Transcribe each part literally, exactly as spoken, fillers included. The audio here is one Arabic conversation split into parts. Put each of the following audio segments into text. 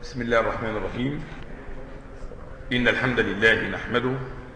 بسم الله الرحمن الرحيم. إن الحمد لله نحمده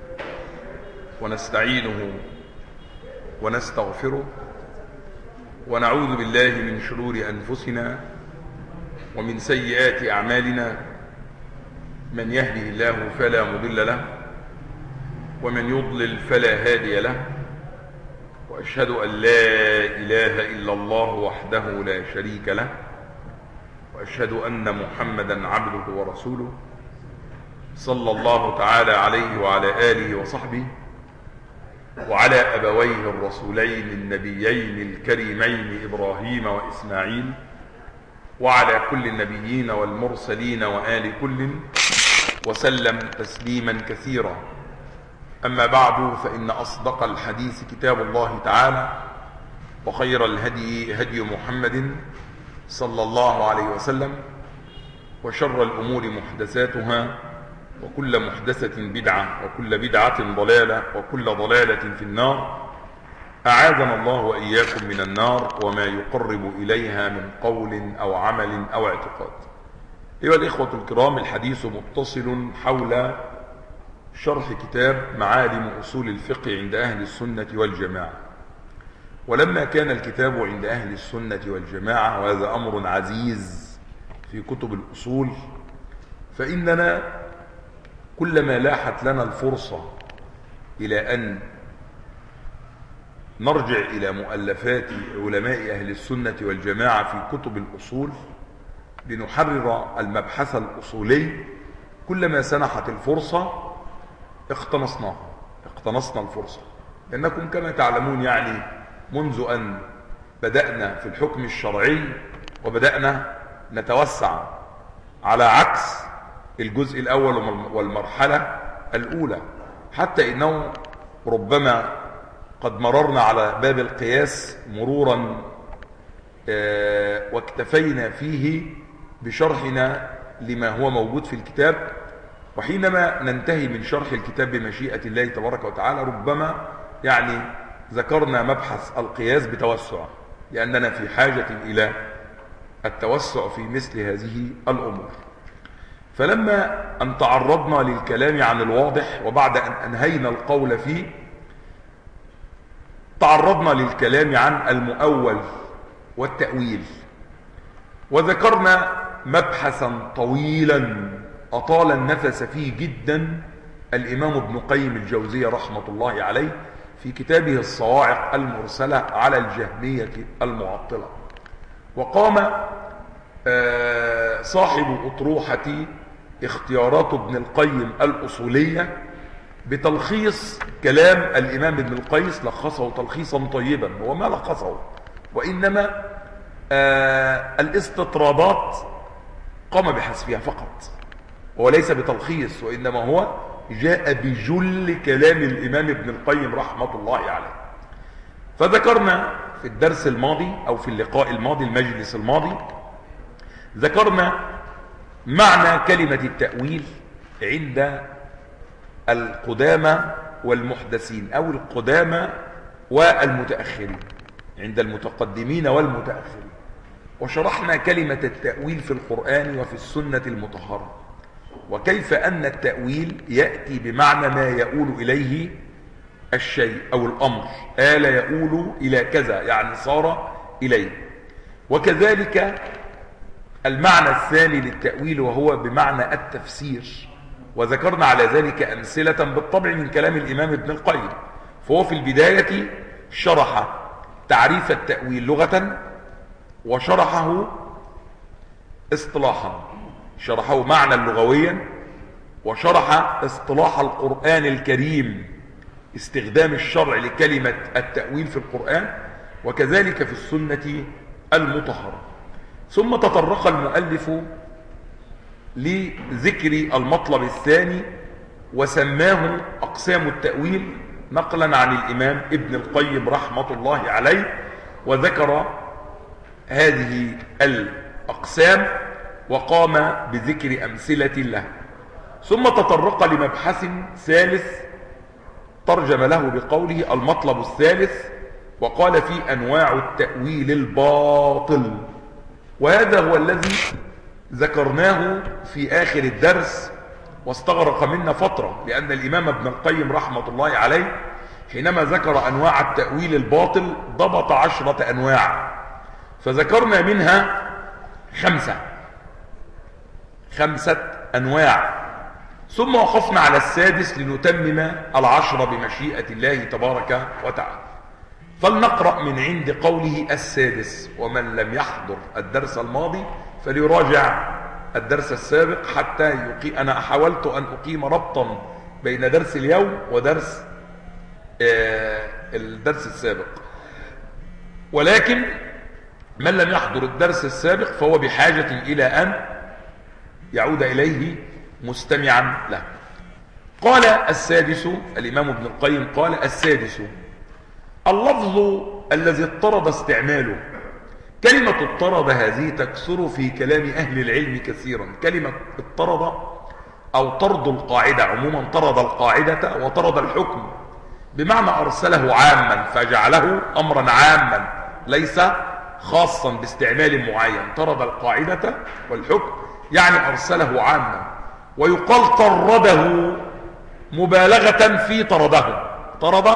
ونستعينه ونستغفره ونعوذ بالله من شرور أنفسنا ومن سيئات أعمالنا. من يهده الله فلا مضل له ومن يضلل فلا هادي له، وأشهد أن لا إله إلا الله وحده لا شريك له، وأشهد أن محمدا عبده ورسوله صلى الله تعالى عليه وعلى آله وصحبه وعلى أبويه الرسولين النبيين الكريمين إبراهيم وإسماعيل وعلى كل النبيين والمرسلين وآل كل وسلم تسليما كثيرا. أما بعد، فإن أصدق الحديث كتاب الله تعالى، وخير الهدي هدي محمد صلى الله عليه وسلم، وشر الأمور محدثاتها، وكل محدثة بدعة، وكل بدعة ضلالة، وكل ضلالة في النار. أعاذنا الله وإياكم من النار وما يقرب إليها من قول أو عمل أو اعتقاد. أيها الإخوة الكرام، الحديث متصل حول شرح كتاب معالم أصول الفقه عند أهل السنة والجماعة. ولما كان الكتاب عند أهل السنة والجماعة، وهذا أمر عزيز في كتب الأصول، فإننا كلما لاحت لنا الفرصة إلى أن نرجع إلى مؤلفات علماء أهل السنة والجماعة في كتب الأصول لنحرر المبحث الأصولي، كلما سنحت الفرصة اقتنصناها اقتنصنا الفرصة. لأنكم كما تعلمون يعني منذ أن بدأنا في الحكم الشرعي وبدأنا نتوسع على عكس الجزء الأول والمرحلة الأولى، حتى إنه ربما قد مررنا على باب القياس مرورا واكتفينا فيه بشرحنا لما هو موجود في الكتاب. وحينما ننتهي من شرح الكتاب بمشيئة الله تبارك وتعالى ربما يعني ذكرنا مبحث القياس بتوسع، لأننا في حاجة إلى التوسع في مثل هذه الأمور. فلما أن تعرضنا للكلام عن الواضح وبعد أن أنهينا القول فيه، تعرضنا للكلام عن المؤول والتأويل، وذكرنا مبحثا طويلا أطال النفس فيه جدا الإمام ابن قيم الجوزية رحمة الله عليه في كتابه الصواعق المرسلة على الجهمية المعطلة. وقام صاحب أطروحة اختيارات ابن القيم الأصولية بتلخيص كلام الإمام ابن القيم، لخصه تلخيصا طيبا. هو ما لخصه، وإنما الاستطرادات قام بحذفها فقط، وليس بتلخيص، وإنما هو جاء بجل كلام الإمام ابن القيم رحمة الله عليه. فذكرنا في الدرس الماضي أو في اللقاء الماضي المجلس الماضي، ذكرنا معنى كلمة التأويل عند القدامى والمحدثين، أو القدامى والمتأخرين، عند المتقدمين والمتأخرين. وشرحنا كلمة التأويل في القرآن وفي السنة المطهرة، وكيف أن التأويل يأتي بمعنى ما يؤول إليه الشيء أو الأمر، آل يؤول إلى كذا يعني صار إليه. وكذلك المعنى الثاني للتأويل وهو بمعنى التفسير، وذكرنا على ذلك أمثلة بالطبع من كلام الإمام ابن القيم. فهو في البداية شرح تعريف التأويل لغة، وشرحه اصطلاحا، شرحه معنى لغويا، وشرح اصطلاح القرآن الكريم، استخدام الشرع لكلمة التأويل في القرآن، وكذلك في السنة المطهرة. ثم تطرق المؤلف لذكر المطلب الثاني وسماه أقسام التأويل، نقلا عن الإمام ابن القيم رحمة الله عليه، وذكر هذه الأقسام وقام بذكر أمثلة له. ثم تطرق لمبحث ثالث ترجم له بقوله المطلب الثالث، وقال فيه أنواع التأويل الباطل. وهذا هو الذي ذكرناه في آخر الدرس واستغرق منا فترة، لأن الإمام ابن القيم رحمة الله عليه حينما ذكر أنواع التأويل الباطل ضبط عشرة أنواع، فذكرنا منها خمسة خمسة أنواع، ثم وقفنا على السادس لنتمم العشرة بمشيئة الله تبارك وتعالى. فلنقرأ من عند قوله السادس. ومن لم يحضر الدرس الماضي فليراجع الدرس السابق حتى يقيم. أنا حاولت أن أقيم ربطا بين درس اليوم ودرس آه الدرس السابق، ولكن من لم يحضر الدرس السابق فهو بحاجة إلى أن يعود إليه مستمعا له. قال السادس، الإمام ابن القيم قال السادس اللفظ الذي اضطرد استعماله. كلمة اضطرد هذه تكثر في كلام أهل العلم كثيرا. كلمة اضطرد أو طرد القاعدة، عموما طرد القاعدة وطرد الحكم، بمعنى أرسله عاما فجعله أمرا عاما ليس خاصا باستعمال معين. طرد القاعدة والحكم يعني أرسله عاما. ويقال طرده مبالغة في طرده، طرد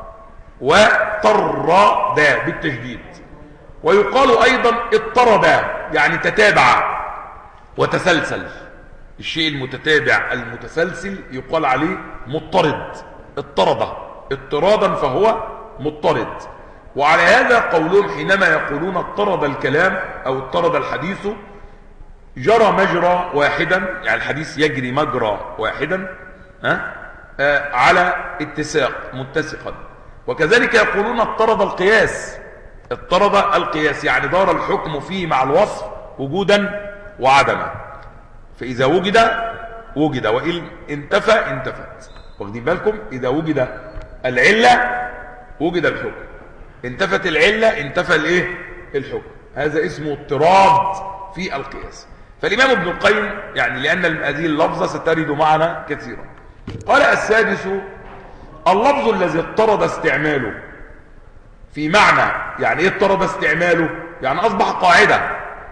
وطرد بالتشديد. ويقال أيضا اضطرد يعني تتابع وتسلسل. الشيء المتتابع المتسلسل يقال عليه مضطرد. اضطرد اضطرادا فهو مضطرد. وعلى هذا قولهم حينما يقولون اضطرد الكلام أو اضطرد الحديث جرى مجرى واحدا، يعني الحديث يجري مجرى واحدا ها آه على اتساق متسقا. وكذلك يقولون اضطرد القياس. اضطرد القياس يعني دار الحكم فيه مع الوصف وجودا وعدما، فإذا وجد وجد وإن انتفى انتفت. واخدين بالكم؟ إذا وجد العلة وجد الحكم، انتفت العلة انتفى الايه الحكم. هذا اسمه اضطراد في القياس. فالإمام ابن القيم يعني لأن هذه اللفظة سترد معنا كثيرا قال السادس اللفظ الذي اضطرد استعماله في معنى. يعني ايه اضطرد استعماله؟ يعني أصبح قاعدة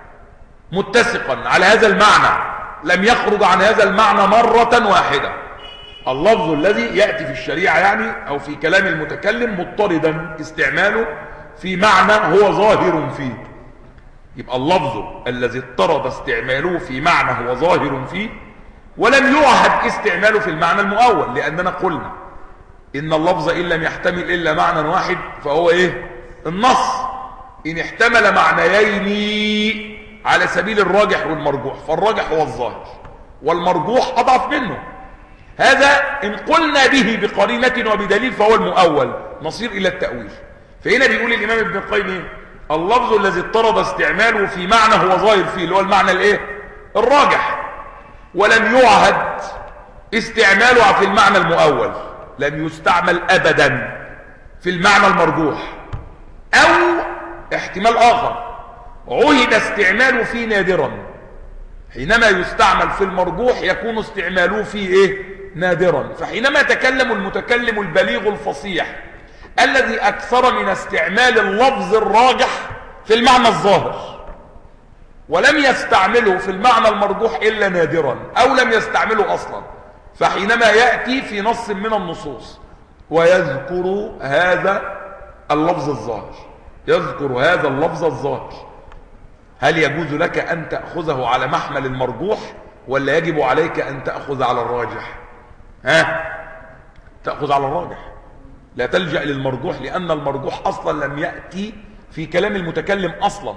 متسقا على هذا المعنى، لم يخرج عن هذا المعنى مرة واحدة. اللفظ الذي يأتي في الشريعة يعني أو في كلام المتكلم مضطردا استعماله في معنى هو ظاهر فيه. يبقى اللفظ الذي اضطرد استعماله في معنى هو ظاهر فيه ولم يعهد استعماله في المعنى المؤول، لأننا قلنا إن اللفظ إن لم يحتمل إلا معنى واحد فهو إيه؟ النص. إن احتمل معنيين على سبيل الراجح والمرجوح فالراجح هو الظاهر والمرجوح أضعف منه. هذا إن قلنا به بقرينة وبدليل فهو المؤول، نصير إلى التأويل. فهنا بيقول الإمام ابن القيم إيه؟ اللفظ الذي اضطرد استعماله في معنى هو ظاهر فيه اللي هو المعنى الايه الراجح، ولم يعهد استعماله في المعنى المؤول، لم يستعمل ابدا في المعنى المرجوح. او احتمال اخر عهد استعماله فيه نادرا. حينما يستعمل في المرجوح يكون استعماله فيه ايه نادرا. فحينما تكلم المتكلم البليغ الفصيح الذي أكثر من استعمال اللفظ الراجح في المعنى الظاهر ولم يستعمله في المعنى المرجوح إلا نادرا أو لم يستعمله أصلا، فحينما يأتي في نص من النصوص ويذكر هذا اللفظ الظاهر يذكر هذا اللفظ الظاهر هل يجوز لك أن تأخذه على محمل المرجوح ولا يجب عليك أن تأخذ على الراجح؟ ها؟ تأخذ على الراجح، لا تلجأ للمرجوح، لأن المرجوح أصلا لم يأتي في كلام المتكلم أصلا،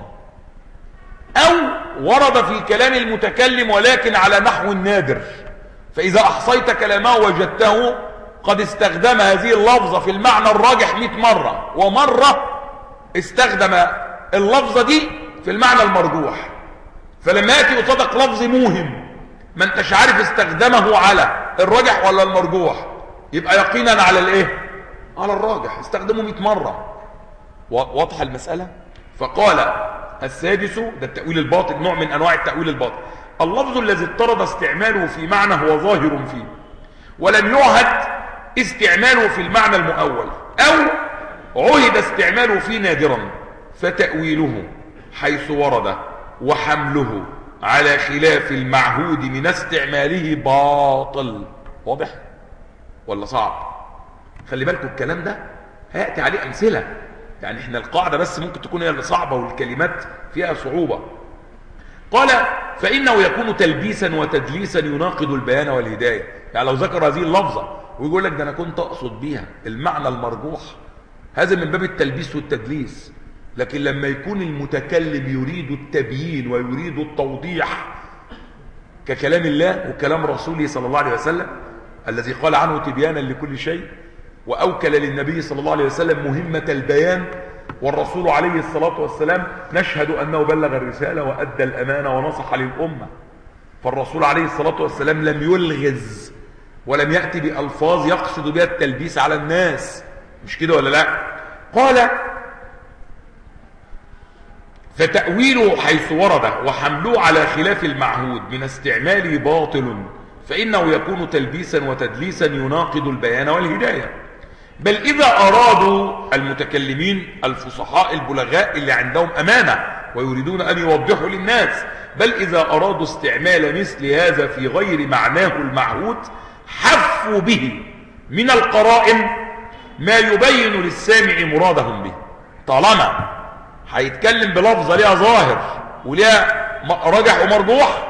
أو ورد في كلام المتكلم ولكن على نحو نادر. فإذا أحصيت كلامه وجدته قد استخدم هذه اللفظة في المعنى الراجح مئة مرة، ومرة استخدم اللفظة دي في المعنى المرجوح. فلما يأتي قصادك لفظ موهم ما انتش عارف استخدمه على الراجح ولا المرجوح، يبقى يقينا على الايه؟ على الراجح، استخدمه مئة مرة. واضح المسألة؟ فقال السادس، ده التأويل الباطل، نوع من أنواع التأويل الباطل، اللفظ الذي اضطرد استعماله في معنى هو ظاهر فيه ولم يعهد استعماله في المعنى المؤول، أو عهد استعماله فيه نادرا، فتأويله حيث ورد وحمله على خلاف المعهود من استعماله باطل. واضح ولا صعب؟ خلي بالكم الكلام ده هيأتي عليه أمثلة، يعني احنا القاعدة بس ممكن تكون هي اللي صعبة والكلمات فيها صعوبة. قال فإنه يكون تلبيسا وتدليسا يناقض البيان والهداية. يعني لو ذكر هذه اللفظة ويقول لك ده أنا كنت أقصد بيها المعنى المرجوح، هذا من باب التلبيس والتدليس. لكن لما يكون المتكلم يريد التبيين ويريد التوضيح ككلام الله وكلام رسوله صلى الله عليه وسلم الذي قال عنه تبيانا لكل شيء، وأوكل للنبي صلى الله عليه وسلم مهمة البيان، والرسول عليه الصلاة والسلام نشهد أنه بلغ الرسالة وأدى الأمانة ونصح للأمة. فالرسول عليه الصلاة والسلام لم يلغز ولم يأتي بألفاظ يقصد بها التلبيس على الناس، مش كده ولا لا؟ قال فتأويله حيث ورد وحمله على خلاف المعهود من استعماله باطل، فإنه يكون تلبيسا وتدليسا يناقض البيان والهداية. بل إذا أرادوا المتكلمين الفصحاء البلغاء اللي عندهم أمانة ويريدون أن يوضحوا للناس، بل إذا أرادوا استعمال مثل هذا في غير معناه المعهود حفوا به من القرائن ما يبين للسامع مرادهم به. طالما هيتكلم بلفظة ليها ظاهر وليها راجح ومرجوح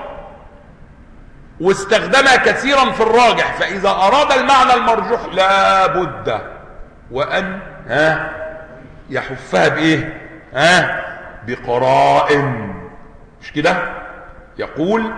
واستخدمها كثيرا في الراجح، فإذا أراد المعنى المرجوح لا بد وأن ها يحفها بإيه؟ ها بقرائن، مش كده؟ يقول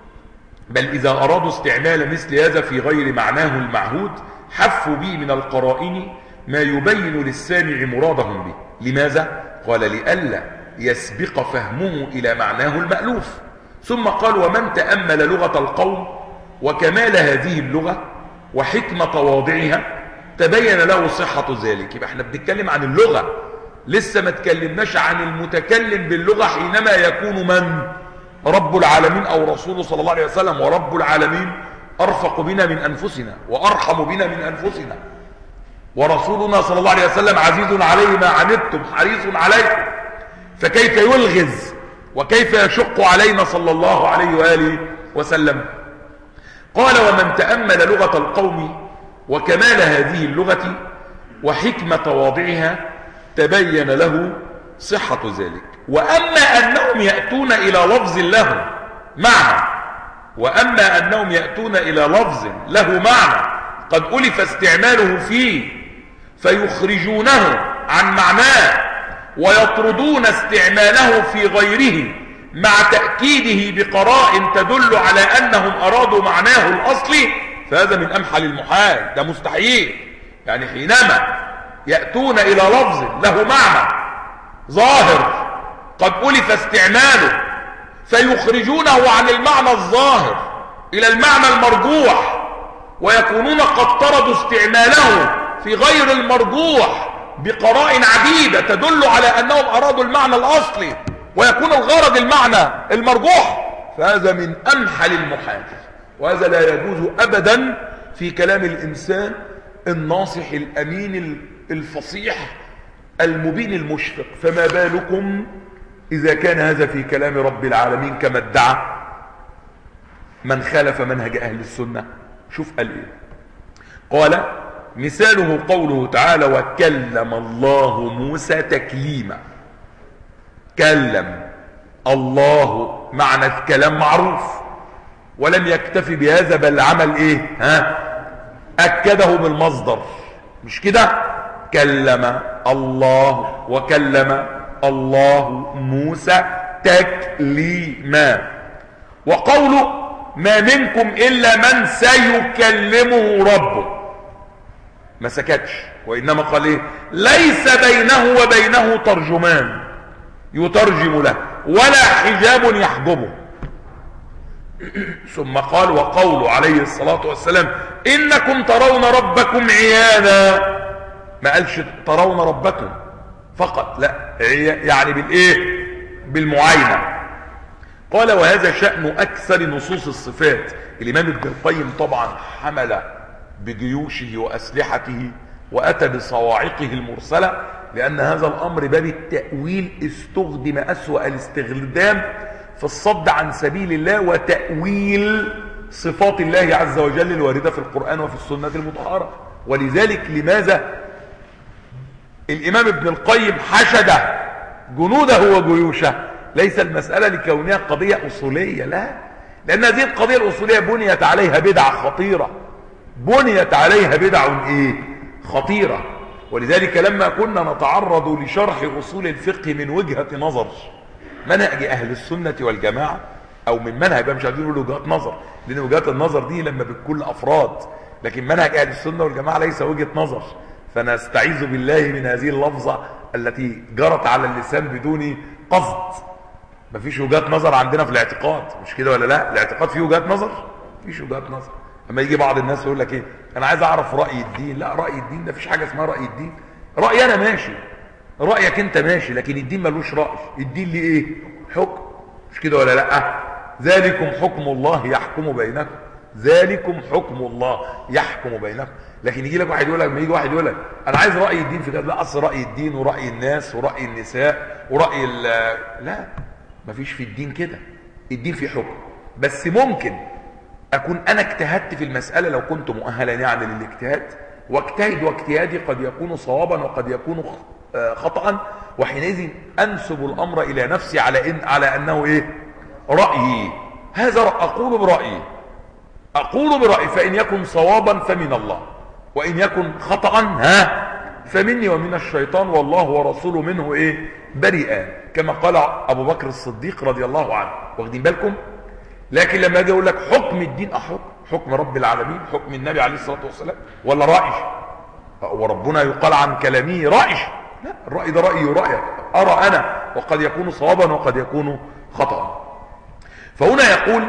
بل إذا أرادوا استعمال مثل هذا في غير معناه المعهود حفوا به من القرائن ما يبين للسامع مرادهم به. لماذا؟ قال لئلا يسبق فهمه إلى معناه المألوف. ثم قال ومن تأمل لغة القوم وكمال هذه اللغة وحكمة واضعها تبين له صحة ذلك. يبقى احنا بنتكلم عن اللغة، لسه ما تكلمناش عن المتكلم باللغة حينما يكون من؟ رب العالمين أو رسوله صلى الله عليه وسلم. ورب العالمين أرفق بنا من أنفسنا وأرحم بنا من أنفسنا، ورسولنا صلى الله عليه وسلم عزيز عليه ما عنتم حريص عليكم، فكيف يلغز وكيف يشق علينا صلى الله عليه وآله وسلم؟ قال ومن تأمل لغة القوم وكمال هذه اللغة وحكمة واضعها تبين له صحة ذلك. وأما أنهم يأتون إلى لفظ له معنى وأما أنهم يأتون إلى لفظ له معنى قد ألف استعماله فيه فيخرجونه عن معناه ويطردون استعماله في غيره مع تأكيده بقرائن تدل على أنهم أرادوا معناه الأصلي، فهذا من أمحل المحال، ده مستحيل. يعني حينما يأتون إلى لفظ له معنى ظاهر قد ألف استعماله فيخرجونه عن المعنى الظاهر إلى المعنى المرجوح ويكونون قد طردوا استعماله في غير المرجوح بقرائن عديدة تدل على أنهم أرادوا المعنى الأصلي ويكون الغرض المعنى المرجوح، فهذا من أمحل المحال، وهذا لا يجوز أبدا في كلام الإنسان الناصح الأمين الفصيح المبين المشفق. فما بالكم إذا كان هذا في كلام رب العالمين كما ادعى من خالف منهج أهل السنة؟ شوف قال إيه. قال مثاله قوله تعالى وكلم الله موسى تكليما. كلم الله معنى الكلام معروف، ولم يكتفي بهذا بل عمل ايه؟ ها اكده بالمصدر، مش كده؟ كلم الله وكلم الله موسى تكليما. وقوله ما منكم الا من سيكلمه ربه ما سكتش، وانما قال ايه؟ ليس بينه وبينه ترجمان يترجم له ولا حجاب يحجبه. ثم قال وقوله عليه الصلاة والسلام إنكم ترون ربكم عيانا، ما قالش ترون ربكم فقط، لا يعني بالايه؟ بالمعاينة. قال وهذا شأن أكثر نصوص الصفات. الإمام ابن القيم طبعا حمل بجيوشه وأسلحته وأتى بصواعقه المرسلة، لأن هذا الأمر باب التأويل استخدم أسوأ الاستخدام في الصد عن سبيل الله وتأويل صفات الله عز وجل الواردة في القرآن وفي السنة المطهرة. ولذلك لماذا الإمام ابن القيم حشد جنوده وجيوشه؟ ليس المسألة لكونها قضية أصولية، لا، لأن هذه القضية الأصولية بنيت عليها بدعة خطيرة، بنيت عليها بدع إيه؟ خطيرة. ولذلك لما كنا نتعرض لشرح أصول الفقه من وجهة نظر منهج أهل السنة والجماعة، أو من منهج بقى، مش عايزين نقول وجهات نظر، لأن وجهات النظر دي لما بتكون أفراد، لكن منهج أهل السنة والجماعة ليس وجهة نظر، فنستعيذ بالله من هذه اللفظة التي جرت على اللسان بدون قصد. مفيش وجهات نظر عندنا في الاعتقاد، مش كده ولا لا؟ الاعتقاد فيه وجهات نظر؟ مفيش وجهات نظر. اما يجي بعض الناس يقول لك ايه، انا عايز اعرف راي الدين. لا، راي الدين ده مفيش حاجه اسمها راي الدين. رايي انا ماشي، رايك انت ماشي، لكن الدين ملوش راي. الدين ليه ايه؟ حكم، مش كده ولا لا؟ ذلكم حكم الله يحكم بينكم، ذلكم حكم الله يحكم بينكم. لكن يجي لك واحد يقول لك، ما يجي واحد يقول لك انا عايز راي الدين في كذا، لا، اصل راي الدين وراي الناس وراي النساء وراي ال لا، مفيش في الدين كده. الدين فيه حكم، بس ممكن اكون انا اجتهدت في المساله لو كنت مؤهلا يعني للاجتهاد، واجتهد واجتهادي قد يكون صوابا وقد يكون خطأ، وحينئذ انسب الامر الى نفسي على ان على انه ايه؟ رايي. هذا اقول برايي، اقول برايي، فان يكن صوابا فمن الله، وان يكن خطأ ها فمني ومن الشيطان، والله ورسوله منه ايه؟ بريئا، كما قال ابو بكر الصديق رضي الله عنه. واخدين بالكم؟ لكن لما اجي اقول لك حكم الدين احكم حكم رب العالمين، حكم النبي عليه الصلاه والسلام، ولا رايي؟ وربنا يقال عن كلامه رايي؟ لا، الراي ده رايي ورايك، ارى انا، وقد يكون صوابا وقد يكون خطأ. فهنا يقول: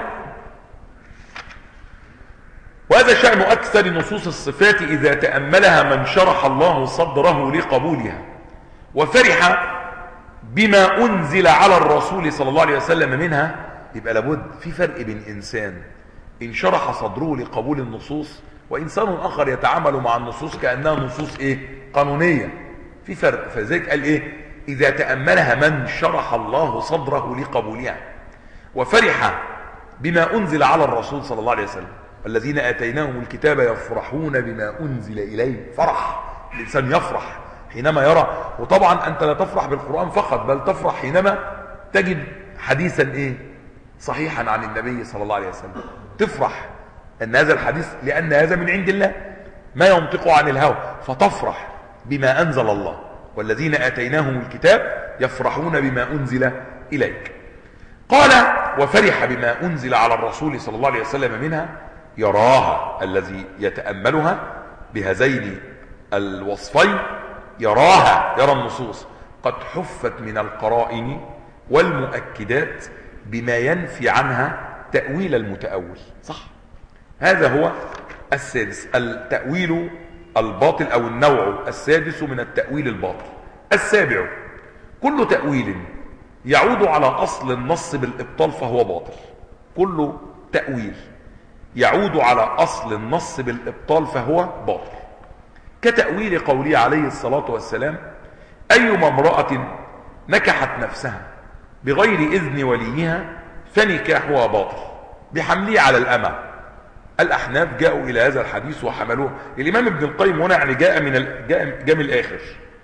وهذا شأن أكثر نصوص الصفات إذا تأملها من شرح الله صدره لقبولها وفرح بما أنزل على الرسول صلى الله عليه وسلم منها. يبقى لابد في فرق بين إنسان إن شرح صدره لقبول النصوص، وإنسان آخر يتعامل مع النصوص كأنها نصوص إيه؟ قانونية. في فرق. فذلك قال إيه؟ إذا تأملها من شرح الله صدره لقبولها وفرح بما أنزل على الرسول صلى الله عليه وسلم. الذين آتيناهم الكتاب يفرحون بما أنزل إليه. فرح، الإنسان يفرح حينما يرى. وطبعا أنت لا تفرح بالقرآن فقط، بل تفرح حينما تجد حديثا إيه؟ صحيحا عن النبي صلى الله عليه وسلم. تفرح أن هذا الحديث، لأن هذا من عند الله، ما ينطق عن الهوى، فتفرح بما أنزل الله. والذين آتيناهم الكتاب يفرحون بما أنزل إليك. قال: وفرح بما أنزل على الرسول صلى الله عليه وسلم منها، يراها، الذي يتأملها بهذين الوصفين، يراها، يرى النصوص قد حفت من القرائن والمؤكدات بما ينفي عنها تأويل المتأول. صح، هذا هو السادس، التأويل الباطل، أو النوع السادس من التأويل الباطل. السابع: كل تأويل يعود على أصل النص بالإبطال فهو باطل. كل تأويل يعود على أصل النص بالإبطال فهو باطل، كتأويل قوله عليه الصلاة والسلام: أيما امرأة نكحت نفسها بغير إذن وليها فنكاحها باطل، بحمله على الأمة. الأحناف جاءوا إلى هذا الحديث وحملوه. الإمام ابن القيم هنا يعني جاء من ال... جاء... جاء من الآخر،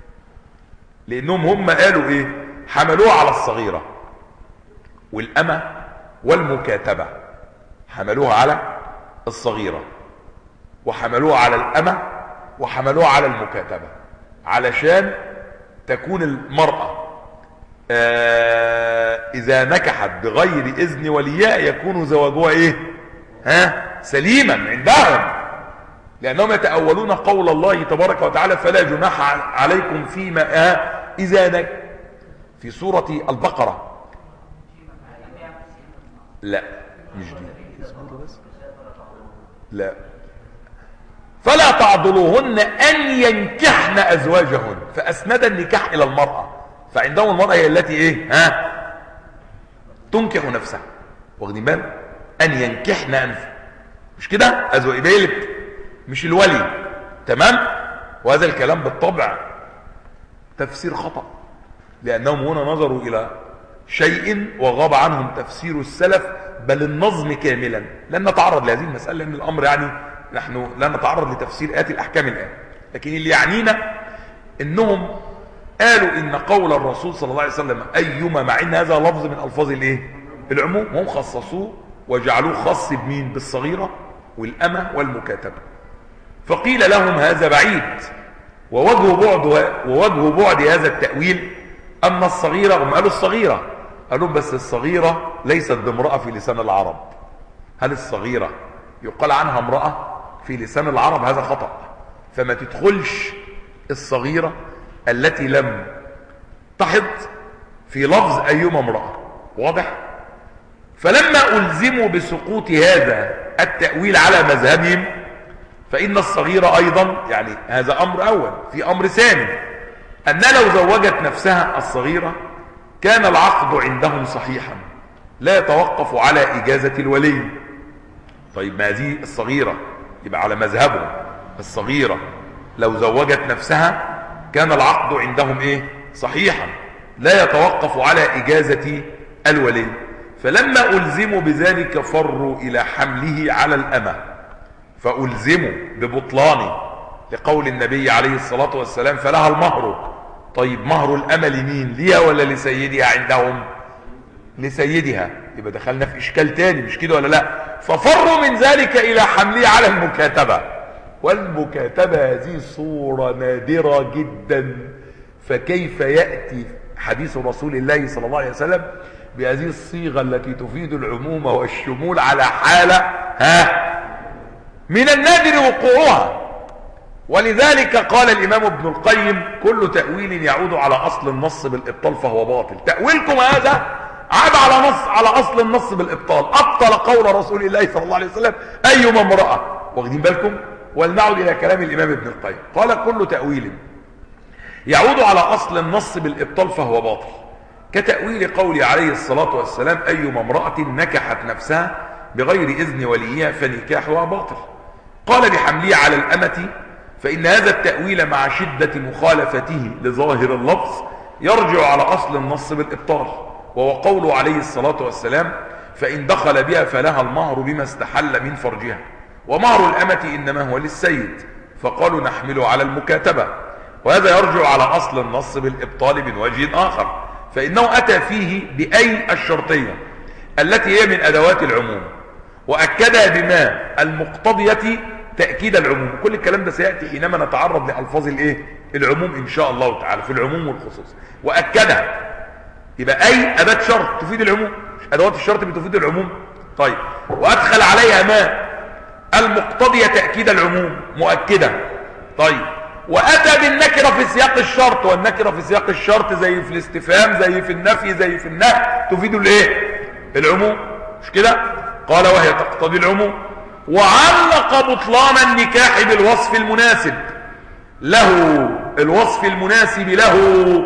لأنهم هم قالوا إيه؟ حملوه على الصغيرة والأمة والمكاتبة. حملوها على الصغيرة وحملوها على الأمة وحملوها على المكاتبة، علشان تكون المرأة آه إذا نكحت بغير إذن وليها يكون زواجها إيه؟ ها؟ سليما عندهم، لأنهم يتأولون قول الله تبارك وتعالى: فلا جناح عليكم فيما آه إذا نك في سورة البقرة. لا، مش دي، لا. فلا تعضلوهن أن ينكحن أزواجهن، فأسند النكاح إلى المرأة، فعندهم المرأة هي التي إيه؟ ها؟ تنكح نفسها. واخدين بالك؟ أن ينكحن أنف، مش كده؟ أزواج يبقى مش الولي. تمام؟ وهذا الكلام بالطبع تفسير خطأ، لأنهم هنا نظروا إلى شيء وغاب عنهم تفسير السلف بل النظم كاملا. لن نتعرض لهذه المسألة لأن الأمر يعني نحن لا نتعرض لتفسير آتي الأحكام الآن، لكن اللي يعنينا إنهم قالوا إن قول الرسول صلى الله عليه وسلم أيما، مع إن هذا لفظ من ألفاظ الإيه؟ العموم، هم خصصوه وجعلوه خاص بمين؟ بالصغيرة والأمة والمكاتبة. فقيل لهم هذا بعيد، ووجه بعد ووجه بعد هذا التأويل أن الصغيرة، هم قالوا الصغيرة، قالوا بس الصغيرة ليست بامرأة في لسان العرب. هل الصغيرة يقال عنها امرأة في لسان العرب؟ هذا خطأ. فما تدخلش الصغيرة التي لم تحض في لفظ أيما امرأة. واضح؟ فلما ألزموا بسقوط هذا التأويل على مذهبهم، فإن الصغيرة أيضا، يعني هذا أمر أول، في أمر ثاني، أن لو زوجت نفسها الصغيرة كان العقد عندهم صحيحا لا يتوقف على إجازة الولي. طيب ما هذه الصغيرة، يبقى على مذهبهم الصغيرة لو زوجت نفسها كان العقد عندهم إيه؟ صحيحا لا يتوقف على إجازة الولي. فلما ألزموا بذلك فروا إلى حمله على الأمة، فألزموا ببطلانه لقول النبي عليه الصلاة والسلام فلها المهر. طيب مهر الأمة لمين؟ ليها ولا لسيدها عندهم؟ لسيدها. يبقى دخلنا في إشكال تاني، مش كده ولا لا؟ ففروا من ذلك إلى حمله على المكاتبة. والمكاتبة هذه صورة نادرة جدا، فكيف يأتي حديث رسول الله صلى الله عليه وسلم بهذه الصيغة التي تفيد العموم والشمول على حالة ها من النادر وقوعها؟ ولذلك قال الإمام ابن القيم كل تأويل يعود على أصل النص بالإبطال فهو باطل. تأويلكم هذا عاد على نص على أصل النص بالإبطال، أبطل قول رسول الله صلى الله عليه وسلم أيما امرأة. واخدين بالكم؟ ولنعود إلى كلام الإمام ابن القيم، قال كل تأويل يعود على أصل النص بالإبطال فهو باطل، كتأويل قوله عليه الصلاة والسلام أيما امرأة نكحت نفسها بغير إذن وليها فنكاحها باطل. قال بحمله على الأمة فإن هذا التأويل مع شدة مخالفته لظاهر اللفظ يرجع على أصل النص بالإبطال، وهو قوله عليه الصلاة والسلام فإن دخل بها فلها المهر بما استحل من فرجها، ومهر الأمة إنما هو للسيد، فقالوا نحمله على المكاتبة. وهذا يرجع على أصل النص بالإبطال من وجه آخر، فإنه أتى فيه بأي الشرطية التي هي من أدوات العموم، وأكدها بما المقتضية تأكيد العموم. كل الكلام ده سيأتي حينما نتعرض لألفاظ الإيه؟ العموم إن شاء الله تعالى في العموم والخصوص. وأكدها يبقى أي أداة شرط تفيد العموم، أدوات الشرط بتفيد العموم. طيب وأدخل عليها ما المقتضية تأكيد العموم مؤكدة. طيب وأتى بالنكرة في سياق الشرط، والنكرة في سياق الشرط زي في الاستفهام زي في النفي زي في النهي تفيد الايه؟ العموم، مش كده؟ قال وهي تقتضي العموم. وعلق بطلان النكاح بالوصف المناسب له، الوصف المناسب له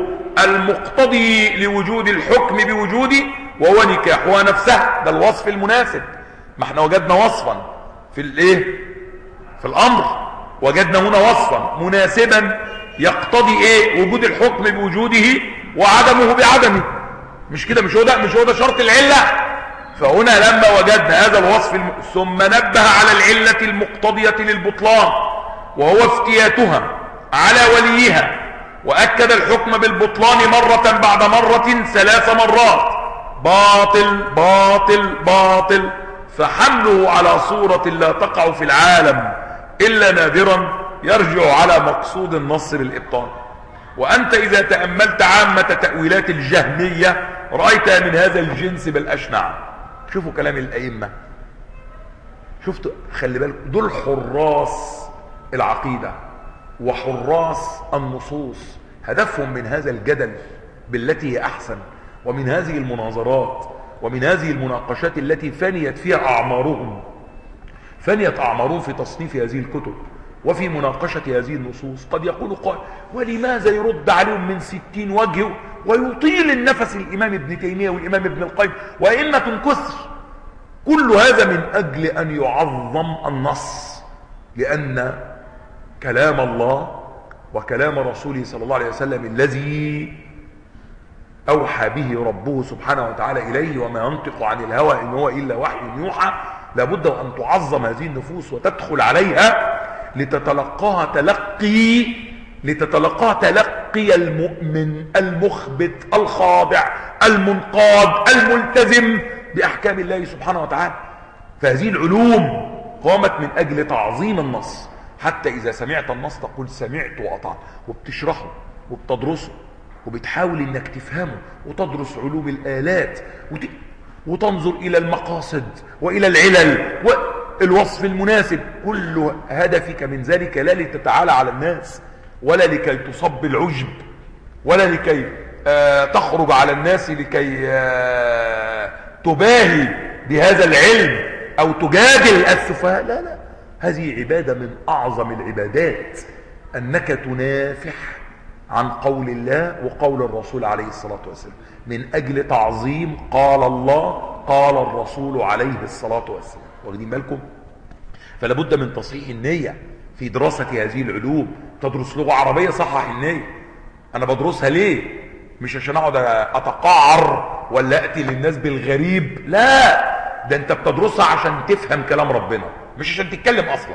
المقتضي لوجود الحكم بوجوده وهو نكاحها نفسها. ده الوصف المناسب. ما احنا وجدنا وصفا في الايه؟ في الامر، وجدنا هنا وصفا مناسبا يقتضي ايه؟ وجود الحكم بوجوده وعدمه بعدمه، مش كده؟ مش هو ده مش هو ده شرط العله؟ فهنا لما وجدنا هذا الوصف الم... ثم نبه على العله المقتضيه للبطلان وهو افتياتها على وليها، واكد الحكم بالبطلان مره بعد مره ثلاث مرات، باطل باطل باطل. فحمله على صوره لا تقع في العالم إلا نادرا يرجع على مقصود النص بالإبطال. وأنت إذا تأملت عامة تأويلات الجهمية رأيتها من هذا الجنس بالأشنع. شوفوا كلام الأئمة، شفتوا، خلي بالك دول حراس العقيدة وحراس النصوص، هدفهم من هذا الجدل بالتي هي أحسن، ومن هذه المناظرات ومن هذه المناقشات التي فنيت فيها أعمارهم فنيت أعمارهم في تصنيف هذه الكتب وفي مناقشة هذه النصوص. قد يقول قائل ولماذا يرد عليهم من ستين وجه ويطيل النفس الإمام ابن تيمية والإمام ابن القيم وإمة كثر؟ كل هذا من أجل أن يعظم النص، لأن كلام الله وكلام رسوله صلى الله عليه وسلم الذي أوحى به ربه سبحانه وتعالى إليه وما ينطق عن الهوى إن هو إلا وحي يوحى، لابد أن تعظم هذه النفوس وتدخل عليها لتتلقاها تلقي لتتلقاها تلقي المؤمن المخبت الخاضع المنقاد الملتزم بأحكام الله سبحانه وتعالى. فهذه العلوم قامت من أجل تعظيم النص، حتى إذا سمعت النص تقول سمعت وأطعت، وبتشرحه وبتدرسه وبتحاول إنك تفهمه، وتدرس علوم الآلات وت... وتنظر إلى المقاصد وإلى العلل والوصف المناسب. كل هدفك من ذلك لا لتتعالى على الناس، ولا لكي تصب العجب، ولا لكي آه تخرج على الناس لكي آه تباهي بهذا العلم أو تجادل السفهاء. لا لا، هذه عبادة من أعظم العبادات، أنك تنافح عن قول الله وقول الرسول عليه الصلاة والسلام من أجل تعظيم قال الله قال الرسول عليه الصلاة والسلام. واخدين بالكم؟ فلا بد من تصحيح النية في دراسة هذه العلوم. تدرس لغة عربية، صحح النية. أنا بدرسها ليه؟ مش عشان أقعد أتقعر ولا أتي للناس بالغريب، لا، ده أنت بتدرسها عشان تفهم كلام ربنا، مش عشان تتكلم أصلا.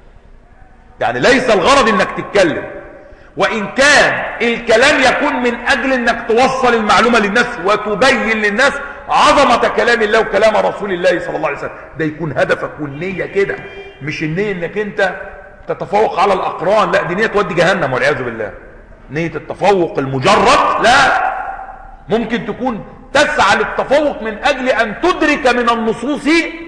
يعني ليس الغرض إنك تتكلم، وإن كان الكلام يكون من أجل إنك توصل المعلومة للناس وتبين للناس عظمة كلام الله وكلام رسول الله صلى الله عليه وسلم، ده يكون هدفك والنية كده. مش النية إنك أنت تتفوق على الأقران، لا، دي نية تودي جهنم والعياذ بالله. نية التفوق المجرد لا، ممكن تكون تسعى للتفوق من أجل أن تدرك من النصوص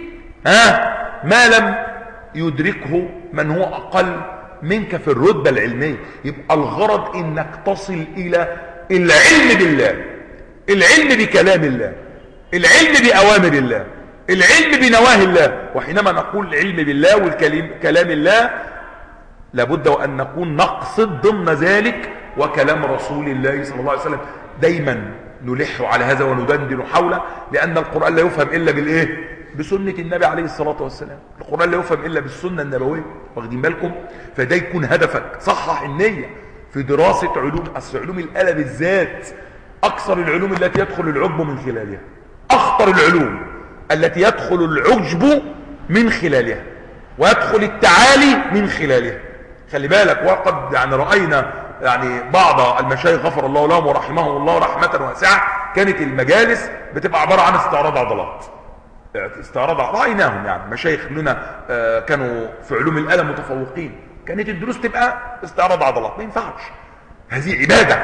ها ما لم يدركه من هو أقل منك في الرتبة العلمية. يبقى الغرض إنك تصل إلى العلم بالله، العلم بكلام الله، العلم بأوامر الله، العلم بنواهي الله. وحينما نقول علم بالله والكلام الله لابد وأن نكون نقصد ضمن ذلك وكلام رسول الله صلى الله عليه وسلم. دايما نلح على هذا وندندن حوله، لأن القرآن لا يفهم إلا بالإيه؟ بسنة النبي عليه الصلاة والسلام. القرآن لا يفهم إلا بالسنة النبوية. واخدين بالكم؟ فده يكون هدفك. صحح النية في دراسة علوم أصل علوم الآلة بالذات أكثر العلوم التي يدخل العجب من خلالها، أخطر العلوم التي يدخل العجب من خلالها ويدخل التعالي من خلالها. خلي بالك، وقد يعني رأينا يعني بعض المشايخ غفر الله لهم ورحمهم الله رحمة واسعة كانت المجالس بتبقى عبارة عن استعراض عضلات. استعراض رأيناهم يعني مشايخ لنا كانوا في علوم الآلة متفوقين، كانت الدروس تبقى استعراض عضلات. ما ينفعش، هذه عبادة.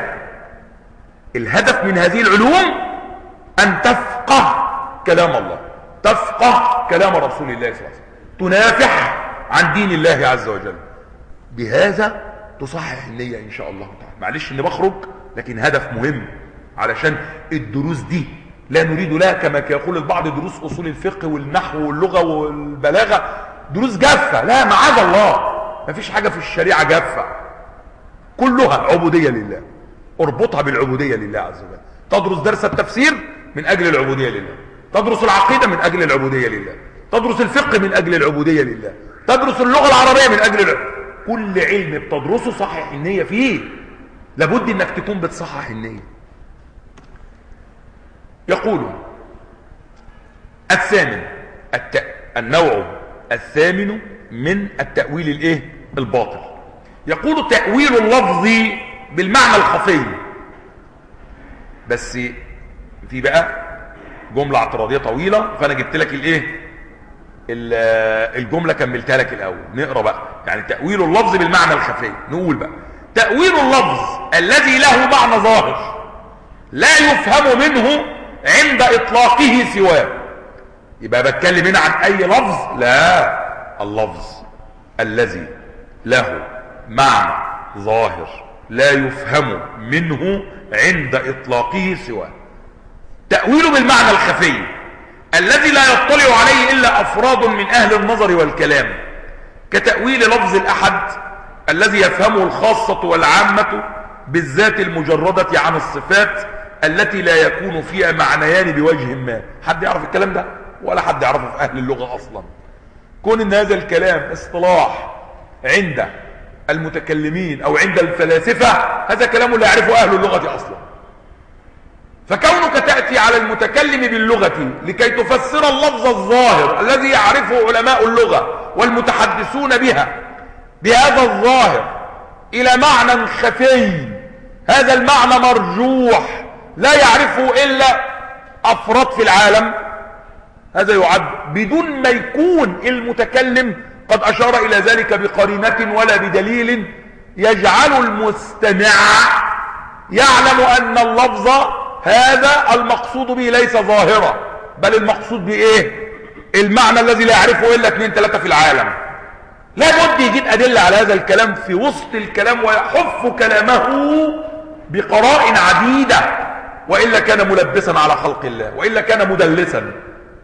الهدف من هذه العلوم أن تفقه كلام الله، تفقه كلام رسول الله صلى الله عليه وسلم، تنافح عن دين الله عز وجل. بهذا تصحح النية إن شاء الله تعالى. معلش إني بخرج، لكن هدف مهم، علشان الدروس دي لا نريد لها كما يقول البعض دروس أصول الفقه والنحو واللغة والبلاغة دروس جافة. لا، معاذ الله، ما فيش حاجة في الشريعة جافة، كلها عبودية لله. اربطها بالعبودية لله عز وجل. تدرس درس التفسير من أجل العبودية لله، تدرس العقيدة من أجل العبودية لله، تدرس الفقه من أجل العبودية لله، تدرس اللغة العربية من أجل العبودية. كل علم بتدرسه صحح النية فيه، لابد انك تكون بتصحح النية. يقول الثامن الت... النوع الثامن من التأويل الايه الباطل. يقول تأويل اللفظ بالمعنى الخفي. بس في بقى جملة اعتراضية طويلة، فانا جبت لك الايه الجملة كملتها لك الاول. نقرأ بقى يعني تأويل اللفظ بالمعنى الخفي. نقول بقى تأويل اللفظ الذي له معنى ظاهر لا يفهم منه عند اطلاقه سواه. يبقى بتكلم هنا عن اي لفظ؟ لا، اللفظ الذي له معنى ظاهر لا يفهم منه عند اطلاقه سواه. تأويله بالمعنى الخفي الذي لا يطلع عليه إلا أفراد من أهل النظر والكلام، كتأويل لفظ الأحد الذي يفهمه الخاصة والعامة بالذات المجردة عن الصفات التي لا يكون فيها معنيان بوجه ما. حد يعرف الكلام ده؟ ولا حد يعرفه في أهل اللغة أصلا. كون إن هذا الكلام اصطلاح عند المتكلمين أو عند الفلاسفة، هذا كلام لا يعرفه أهل اللغة أصلا. فكونك تأتي على المتكلم باللغة لكي تفسر اللفظ الظاهر الذي يعرفه علماء اللغة والمتحدثون بها بهذا الظاهر إلى معنى خفي، هذا المعنى مرجوح لا يعرفه إلا أفراد في العالم، هذا يعد بدون ما يكون المتكلم قد أشار إلى ذلك بقرينة ولا بدليل يجعل المستمع يعلم أن اللفظ هذا المقصود به ليس ظاهرة، بل المقصود بإيه؟ المعنى الذي لا يعرفه إلا اثنين ثلاثة في العالم. لا بد يجيب أدلة على هذا الكلام في وسط الكلام ويحف كلامه بقرائن عديدة، وإلا كان ملبسا على خلق الله، وإلا كان مدلسا.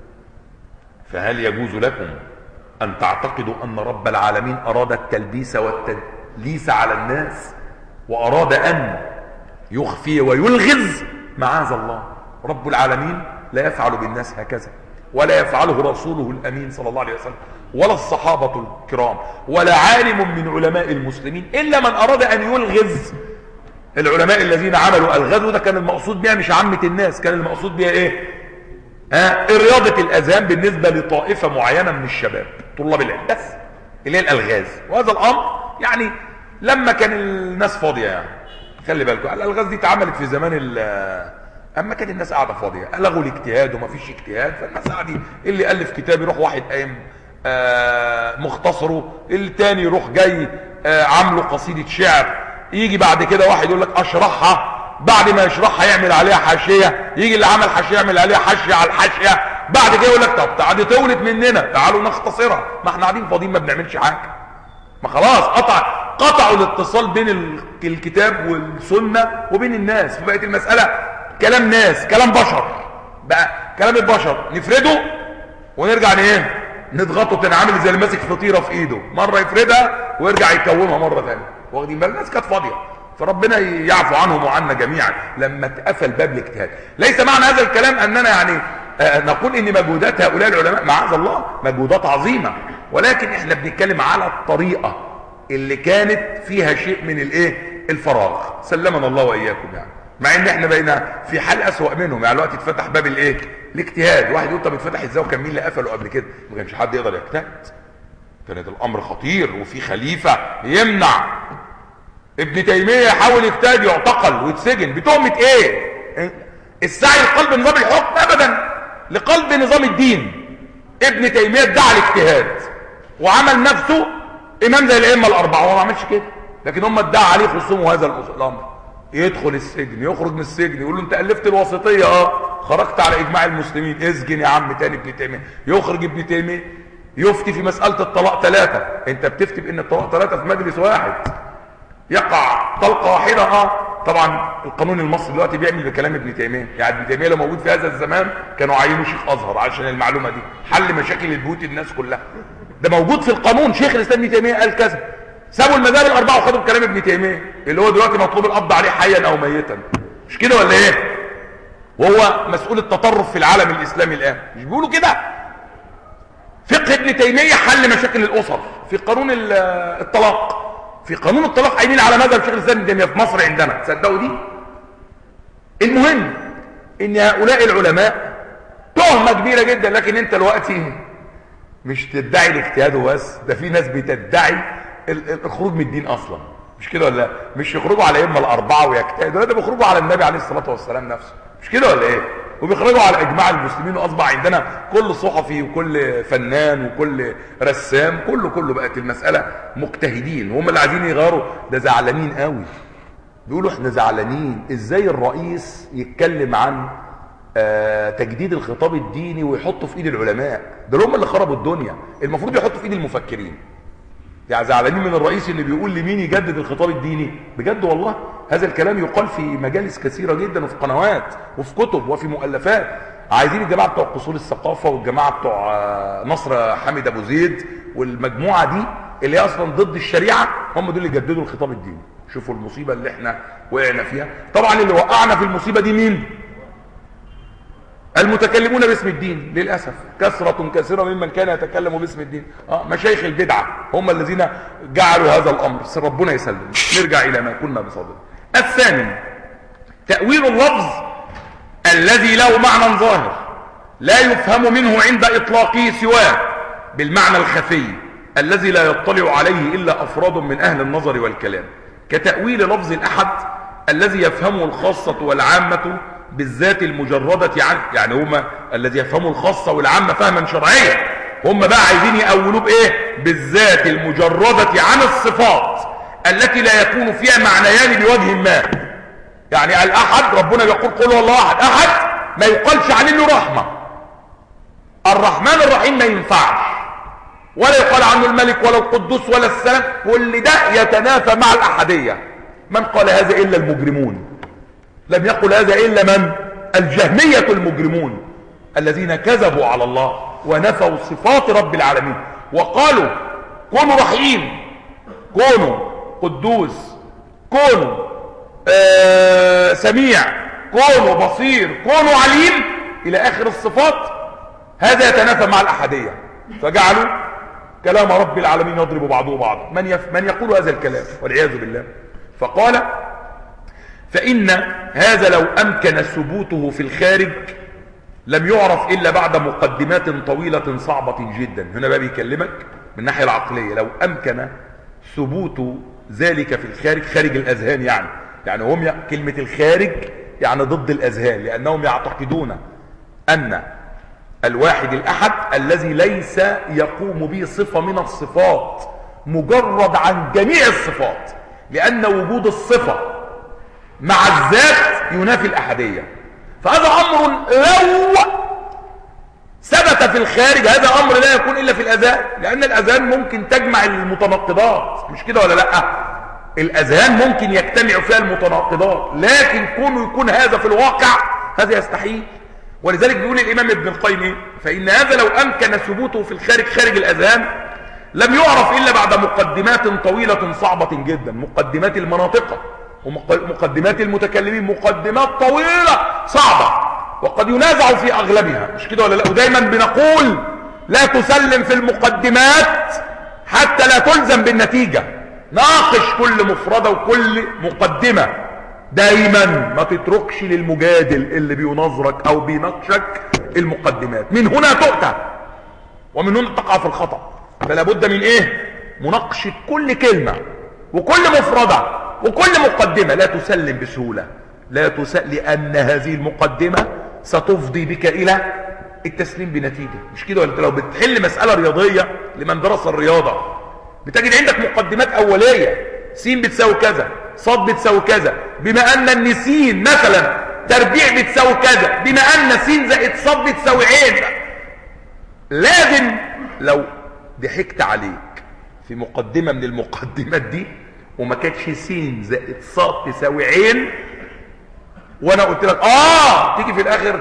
فهل يجوز لكم أن تعتقدوا أن رب العالمين أراد التلبيس والتدليس على الناس وأراد أن يخفي ويلغز؟ معاذ الله، رب العالمين لا يفعل بالناس هكذا، ولا يفعله رسوله الأمين صلى الله عليه وسلم، ولا الصحابة الكرام، ولا عالم من علماء المسلمين، إلا من أراد أن يلغز. العلماء الذين عملوا الغزو ده كان المقصود بها مش عامة الناس، كان المقصود بها إيه؟ ها، رياضة الأذهان بالنسبة لطائفة معينة من الشباب طلاب العلم بس، اللي هي الألغاز. وهذا الأمر يعني لما كان الناس فاضية، يعني خلي بالكم الألغاز دي اتعملت في زمان ال اما كانت الناس قاعده فاضيه، الغوا الاجتهاد وما فيش اجتهاد، فالناس قاعده اللي الف كتاب يروح واحد قايم آه مختصره، التاني يروح جاي آه عامله قصيده شعر، يجي بعد كده واحد يقول لك اشرحها، بعد ما يشرحها يعمل عليها حاشيه، يجي اللي عمل حاشيه يعمل عليها حاشيه على الحاشيه، بعد كده يقول لك طب تعالى تولد مننا، تعالوا نختصرها، ما احنا قاعدين فاضيين ما بنعملش حاجه. ما خلاص قطع قطعوا الاتصال بين الكتاب والسنه وبين الناس، فبقت المساله كلام ناس، كلام بشر بقى، كلام البشر نفرده ونرجع ايه نضغطه تاني، عامل زي اللي ماسك فطيره في ايده، مره يفردها ويرجع يكومها مره ثانيه، واخدين بالنا؟ الناس كانت فاضيه، فربنا يعفو عنهم وعنا جميعا لما اتقفل باب الاجتهاد. ليس معنى هذا الكلام اننا يعني آه نقول ان مجهودات هؤلاء العلماء معاذ الله مجهودات عظيمه، ولكن احنا بنتكلم على الطريقه اللي كانت فيها شيء من الايه الفراغ، سلمنا الله واياكم. يعني مع ان احنا بقينا في حال اسوأ منهم، يعني الوقت اتفتح باب الايه الاجتهاد، واحد يقول طب اتفتح ازاي وكان مين اللي قفله قبل كده؟ ما كانش حد يقدر يجتهد، كانت الامر خطير، وفي خليفه يمنع ابن تيميه يحاول يجتهد يعتقل ويتسجن بتهمه ايه؟ السعي لقلب نظام الحكم؟ ابدا، لقلب نظام الدين. ابن تيميه ادعى الاجتهاد وعمل نفسه امام زي الائمه الاربعه، هو ما عملش كده، لكن هم ادعى عليه خصومه هذا الامر، يدخل السجن، يخرج من السجن، يقول له انت الفت الوسطيه، اه خرجت على اجماع المسلمين، اسجن يا عم تاني ابن تيميه. يخرج ابن تيميه يفتي في مساله الطلاق ثلاثه، انت بتفتي بان الطلاق ثلاثه في مجلس واحد، يقع طلقه واحده. اه طبعا القانون المصري دلوقتي بيعمل بكلام ابن تيميه، يعني ابن تيميه لو موجود في هذا الزمان كانوا عينوا شيخ ازهر عشان المعلومه دي، حل مشاكل البيوت الناس كلها، ده موجود في القانون. شيخ الاسلام ابن تيميه قال كذا، سابوا المذاهب الاربعه وخدوا بكلام ابن تيميه اللي هو دلوقتي مطلوب القبض عليه حيا او ميتا، مش كده ولا ايه؟ وهو مسؤول التطرف في العالم الاسلامي الان، مش بيقولوا كده؟ فقه ابن تيميه حل مشاكل الاسر في قانون الطلاق، في قانون الطلاق قايمين على مذهب شيخ الاسلام ابن تيميه في مصر عندنا، تصدقوا دي؟ المهم ان هؤلاء العلماء تهمه كبيره جدا، لكن انت دلوقتي مش تدعي الاجتهاد وبس، ده في ناس بتدعي الخروج من الدين اصلا، مش كده ولا؟ مش يخرجوا على ائمه الاربعه ويجتهدوا، ده بيخرجوا على النبي عليه الصلاه والسلام نفسه، مش كده ولا ايه؟ وبيخرجوا على اجماع المسلمين، واصبح عندنا كل صحفي وكل فنان وكل رسام، كله كله بقت المساله مجتهدين، وهم اللي عايزين يغيروا. ده زعلانين قوي، بيقولوا احنا زعلانين ازاي الرئيس يتكلم عن آه تجديد الخطاب الديني ويحطه في ايد العلماء، ده هم اللي خربوا الدنيا، المفروض يحطوا في ايد المفكرين. يعني زعلانين من الرئيس اللي بيقول لمين يجدد الخطاب الديني؟ بجد والله هذا الكلام يقال في مجالس كثيرة جدا، وفي قنوات وفي كتب وفي مؤلفات. عايزين الجماعة بتوع قصور الثقافة والجماعة بتوع نصر حامد ابو زيد والمجموعة دي اللي اصلا ضد الشريعة، هم دول اللي جددوا الخطاب الديني. شوفوا المصيبة اللي احنا وقعنا فيها. طبعا اللي وقعنا في المصيبة دي مين؟ المتكلمون باسم الدين، للأسف كثرة كثيرة ممن كان يتكلم باسم الدين. اه مشايخ البدعة هم الذين جعلوا هذا الأمر، ربنا يسلم. نرجع إلى ما كنا بصدد. الثاني تأويل اللفظ الذي له معنى ظاهر لا يفهم منه عند إطلاقه سواه بالمعنى الخفي الذي لا يطلع عليه إلا أفراد من أهل النظر والكلام، كتأويل لفظ الأحد الذي يفهمه الخاصة والعامة بالذات المجردة عنه. يعني هما الذي يفهمه الخاصة والعامة فهما شرعيا، هم بقى عايزين يأولوه بإيه؟ بالذات المجردة عن الصفات التي لا يكون فيها معنيان بوجه ما. يعني الأحد ربنا يقول قل هو الله أحد، أحد ما يقالش عليه له رحمة. الرحمن الرحيم ما ينفعش، ولا يقال عنه الملك ولا القدوس ولا السلام، كل ده يتنافى مع الأحدية. من قال هذا إلا المجرمون، لم يقل هذا إلا من؟ الجهمية المجرمون الذين كذبوا على الله ونفوا صفات رب العالمين وقالوا كونوا رحيم، كونوا قدوس، كونوا آه سميع، كونوا بصير، كونوا عليم إلى آخر الصفات. هذا يتنافى مع الأحدية، فجعلوا كلام رب العالمين يضرب بعضه بعضا. من, يف... من يقول هذا الكلام والعياذ بالله. فقال فإن هذا لو أمكن ثبوته في الخارج لم يعرف إلا بعد مقدمات طويلة صعبة جدا. هنا بقى بيكلمك من الناحية العقلية، لو أمكن ثبوت ذلك في الخارج، خارج الأذهان يعني يعني هم ي... كلمة الخارج يعني ضد الأذهان، لأنهم يعتقدون أن الواحد الأحد الذي ليس يقوم به صفة من الصفات مجرد عن جميع الصفات، لأن وجود الصفة مع الذات ينافي الأحدية. فهذا أمر لو ثبت في الخارج، هذا أمر لا يكون إلا في الأذهان، لأن الأذهان ممكن تجمع المتناقضات، مش كده ولا لأ؟ الأذهان ممكن يجتمع فيها المتناقضات، لكن كونه يكون هذا في الواقع هذا يستحيل. ولذلك بيقول الإمام ابن القيم إيه؟ فإن هذا لو أمكن ثبوته في الخارج خارج الأذهان لم يعرف إلا بعد مقدمات طويلة صعبة جدا، مقدمات المناطق ومقدمات المتكلمين، مقدمات طويلة صعبة وقد ينازع في أغلبها، مش كده ولا لا؟ ودايما بنقول لا تسلم في المقدمات حتى لا تلزم بالنتيجة. ناقش كل مفردة وكل مقدمة، دايما ما تتركش للمجادل اللي بينظرك او بيناقشك المقدمات. من هنا تؤتى ومن هنا تقع في الخطأ. فلا بد من ايه؟ مناقشة كل كلمة وكل مفردة وكل مقدمة. لا تسلم بسهولة، لا تسلم، لان هذه المقدمة ستفضي بك الى التسليم بنتيجة، مش كده ولا؟ لو بتحل مسألة رياضية لمن درس الرياضة بتجد عندك مقدمات اولية، س بتساوي كذا، صاد بتساوي كذا، بما ان ان س مثلا تربيع بتساوي كذا، بما ان س زائد صاد بتساوي عين. لازم لو ضحكت عليك في مقدمة من المقدمات دي وما كانتش س زائد صاد تساوي عين، وانا قلت لك اه تيجي في الاخر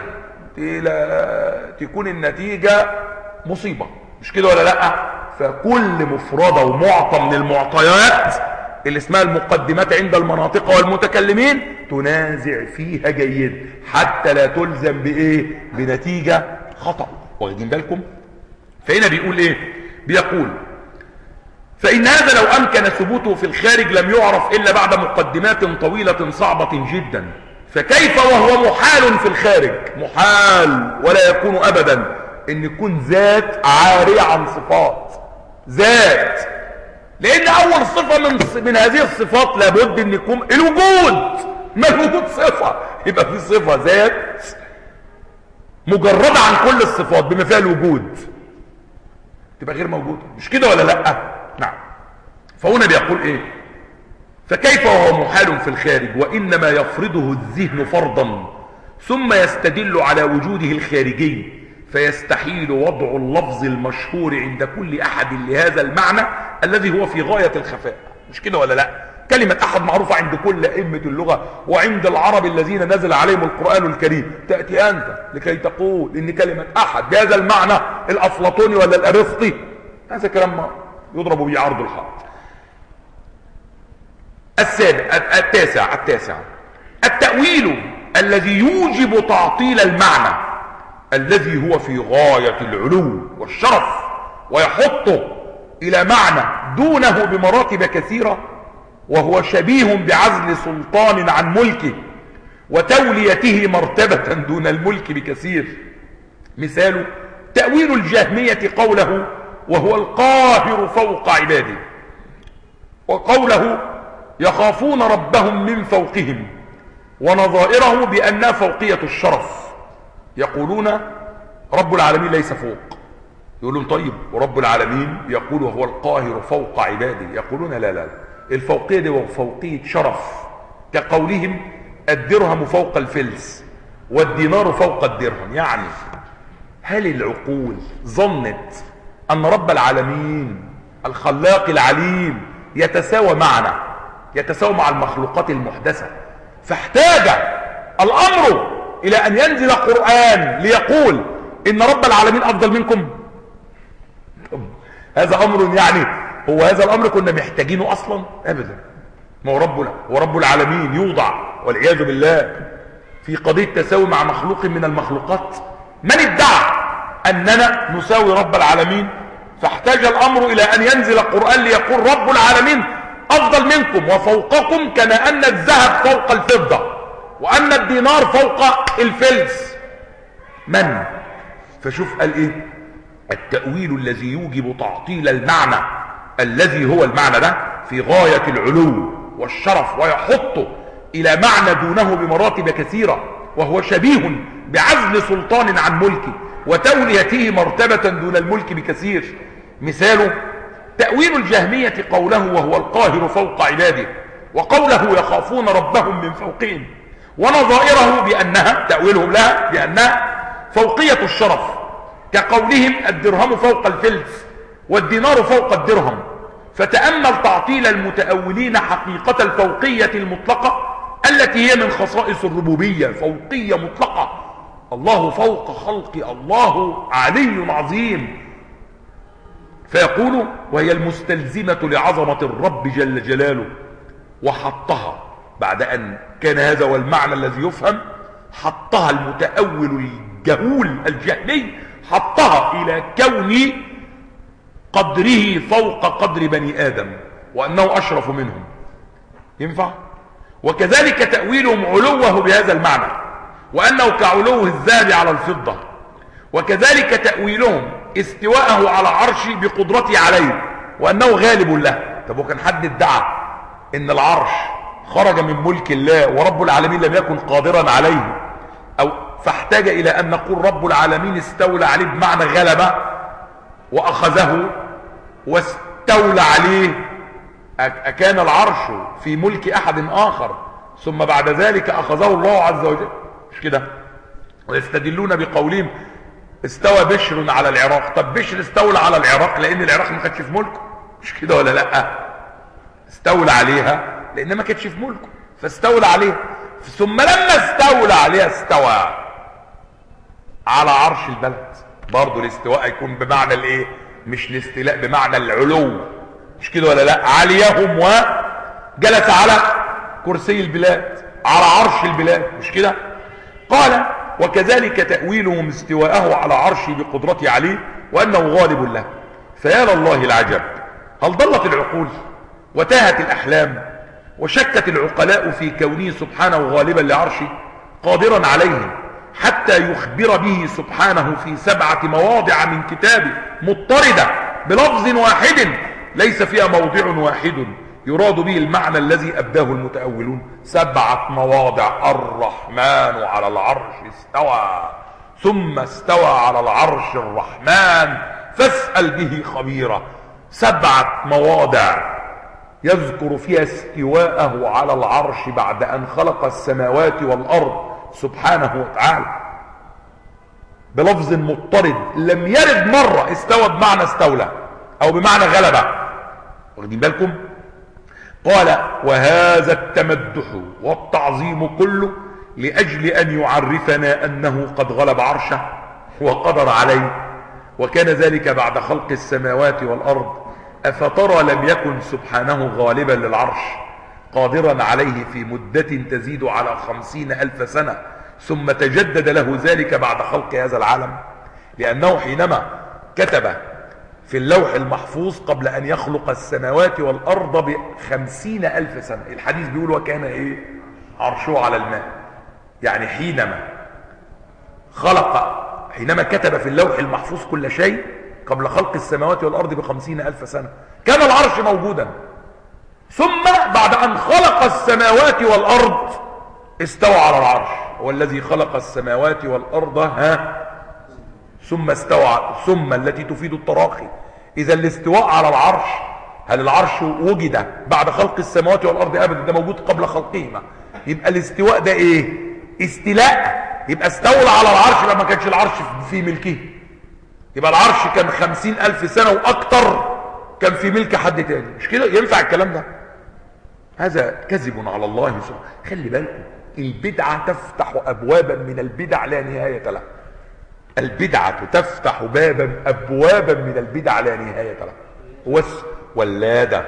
تكون النتيجة مصيبة، مش كده ولا لا؟ فكل مفردة ومعطى من المعطيات اللي اسمها المقدمات عند المناطق والمتكلمين تنازع فيها جيد حتى لا تلزم بايه؟ بنتيجة خطأ. واخدين بالكم؟ فهنا بيقول ايه؟ بيقول فإن هذا لو أمكن ثبوته في الخارج لم يعرف إلا بعد مقدمات طويلة صعبة جدا، فكيف وهو محال في الخارج؟ محال ولا يكون أبدا ان يكون ذات عارية عن صفات، ذات، لان اول صفة من, من هذه الصفات لابد ان يكون الوجود. ما الوجود صفة؟ يبقى في صفة ذات مجردة عن كل الصفات بما فيها الوجود تبقى غير موجودة، مش كده ولا لا؟ نعم. فهنا بيقول ايه؟ فكيف وهو محال في الخارج وانما يفرضه الذهن فرضا ثم يستدل على وجوده الخارجي، فيستحيل وضع اللفظ المشهور عند كل احد لهذا المعنى الذي هو في غاية الخفاء، مش كده ولا لا؟ كلمة احد معروفة عند كل ائمة اللغة وعند العرب الذين نزل عليهم القرآن الكريم. تأتي انت لكي تقول ان كلمة احد بهذا المعنى الافلاطوني ولا الارسطي، هذا كلام ما يضرب به عرض الحائط. السابع التاسع التاسع التأويل الذي يوجب تعطيل المعنى الذي هو في غاية العلو والشرف ويحطه إلى معنى دونه بمراتب كثيرة، وهو شبيه بعزل سلطان عن ملكه وتوليته مرتبة دون الملك بكثير. مثال تأويل الجهمية قوله وهو القاهر فوق عباده، وقوله يخافون ربهم من فوقهم، ونظائره بأنها فوقية الشرف. يقولون رب العالمين ليس فوق، يقولون طيب ورب العالمين يقول وهو القاهر فوق عباده، يقولون لا لا الفوقية دي وفوقية شرف، كقولهم الدرهم فوق الفلس والدينار فوق الدرهم. يعني هل العقول ظنت أن رب العالمين الخلاق العليم يتساوى معنا، يتساوى مع المخلوقات المحدثة، فاحتاج الأمر إلى أن ينزل قرآن ليقول إن رب العالمين أفضل منكم؟ هذا أمر يعني هو هذا الأمر كنا محتاجينه أصلا؟ أبدا. ما هو رب ورب العالمين يوضع والعياذ بالله في قضية تساوي مع مخلوق من المخلوقات؟ من ادعى أننا نساوي رب العالمين؟ فاحتاج الأمر إلى أن ينزل القرآن ليقول رب العالمين أفضل منكم وفوقكم، كما أن الذهب فوق الفضة وأن الدينار فوق الفلس. من؟ فشوف قال إيه؟ التأويل الذي يوجب تعطيل المعنى الذي هو المعنى ده في غاية العلو والشرف، ويحطه إلى معنى دونه بمراتب كثيرة، وهو شبيه بعزل سلطان عن ملكه وتوليته مرتبة دون الملك بكثير. مثاله تأويل الجهمية قوله وهو القاهر فوق عباده، وقوله يخافون ربهم من فوقهم، ونظائره بأنها تأويلهم لها بأنها فوقية الشرف، كقولهم الدرهم فوق الفلس والدينار فوق الدرهم. فتأمل تعطيل المتأولين حقيقة الفوقية المطلقة التي هي من خصائص الربوبية، فوقية مطلقة، الله فوق خلق، الله علي عظيم. فيقول وهي المستلزمة لعظمة الرب جل جلاله، وحطها بعد أن كان هذا هو المعنى الذي يفهم، حطها المتأول الجهول الجهلي، حطها إلى كون قدره فوق قدر بني آدم وأنه أشرف منهم. ينفع؟ وكذلك تأويلهم علوه بهذا المعنى وأنه كعلوه الذهب على الفضة، وكذلك تأويلهم استواءه على عرشه بقدرته عليه وأنه غالب له. طب وكان حد ادعى إن العرش خرج من ملك الله ورب العالمين لم يكن قادرا عليه، أو فاحتاج إلى أن نقول رب العالمين استولى عليه بمعنى غلبة وأخذه واستولى عليه؟ أكان العرش في ملك أحد آخر ثم بعد ذلك أخذه الله عز وجل؟ مش كده. ويستدلون بقولهم استوى بشر على العراق. طب بشر استولى على العراق لأن العراق ما كانتش في ملكه، مش كده ولا لأ؟ استولى عليها لأن ما كانتش في ملكه فاستولى عليها، ثم لما استولى عليها استوى على عرش البلد. برضه الاستواء يكون بمعنى الايه؟ مش الاستيلاء بمعنى العلو، مش كده ولا لا؟ عليهم وجلس على كرسي البلاد، على عرش البلاد، مش كده؟ قال وكذلك تأويلهم استواءه على عرشه بقدرته عليه وأنه غالب له. فيا لله العجب، هل ضلت العقول وتاهت الأحلام وشكت العقلاء في كونه سبحانه غالبا لعرشه قادرا عليه، حتى يخبر به سبحانه في سبعة مواضع من كتابه مضطردة بلفظ واحد ليس فيها موضع واحد يراد به المعنى الذي أبداه المتأولون. سبعة مواضع: الرحمن على العرش استوى، ثم استوى على العرش الرحمن فاسأل به خبيرا. سبعة مواضع يذكر فيها استواءه على العرش بعد أن خلق السماوات والأرض سبحانه وتعالى بلفظ مضطرد. لم يرد مرة استوى بمعنى استولى أو بمعنى غلبة. واخدين بالكم؟ قال وهذا التمدح والتعظيم كله لأجل أن يعرفنا أنه قد غلب عرشه وقدر عليه، وكان ذلك بعد خلق السماوات والأرض. أفترى لم يكن سبحانه غالبا للعرش قادرا عليه في مدة تزيد على خمسين ألف سنة ثم تجدد له ذلك بعد خلق هذا العالم؟ لأنه حينما كتب في اللوح المحفوظ قبل أن يخلق السماوات والأرض بخمسين ألف سنة، الحديث بيقول وكان إيه؟ عرشه على الماء. يعني حينما خلق حينما كتب في اللوح المحفوظ كل شيء قبل خلق السماوات والأرض بخمسين ألف سنة كان العرش موجودا، ثم بعد أن خلق السماوات والأرض استوى على العرش. هو الذي خلق السماوات والأرض ها ثم استوى، ثم التي تفيد التراخي. إذا الاستواء على العرش، هل العرش وجد بعد خلق السماوات والأرض؟ أبدا، ده موجود قبل خلقهما. يبقى الاستواء ده إيه؟ استيلاء. يبقى استولى على العرش، يبقى ما كانش العرش في ملكه، يبقى العرش كان خمسين ألف سنة وأكتر كان في ملك حد تاني. مش كده؟ ينفع الكلام ده؟ هذا كذب على الله سبحانه. خلي بالكم، البدعة تفتح أبوابا من البدع لا نهاية لها. البدعة تفتح بابا أبوابا من البدع لا نهاية لها. واللادة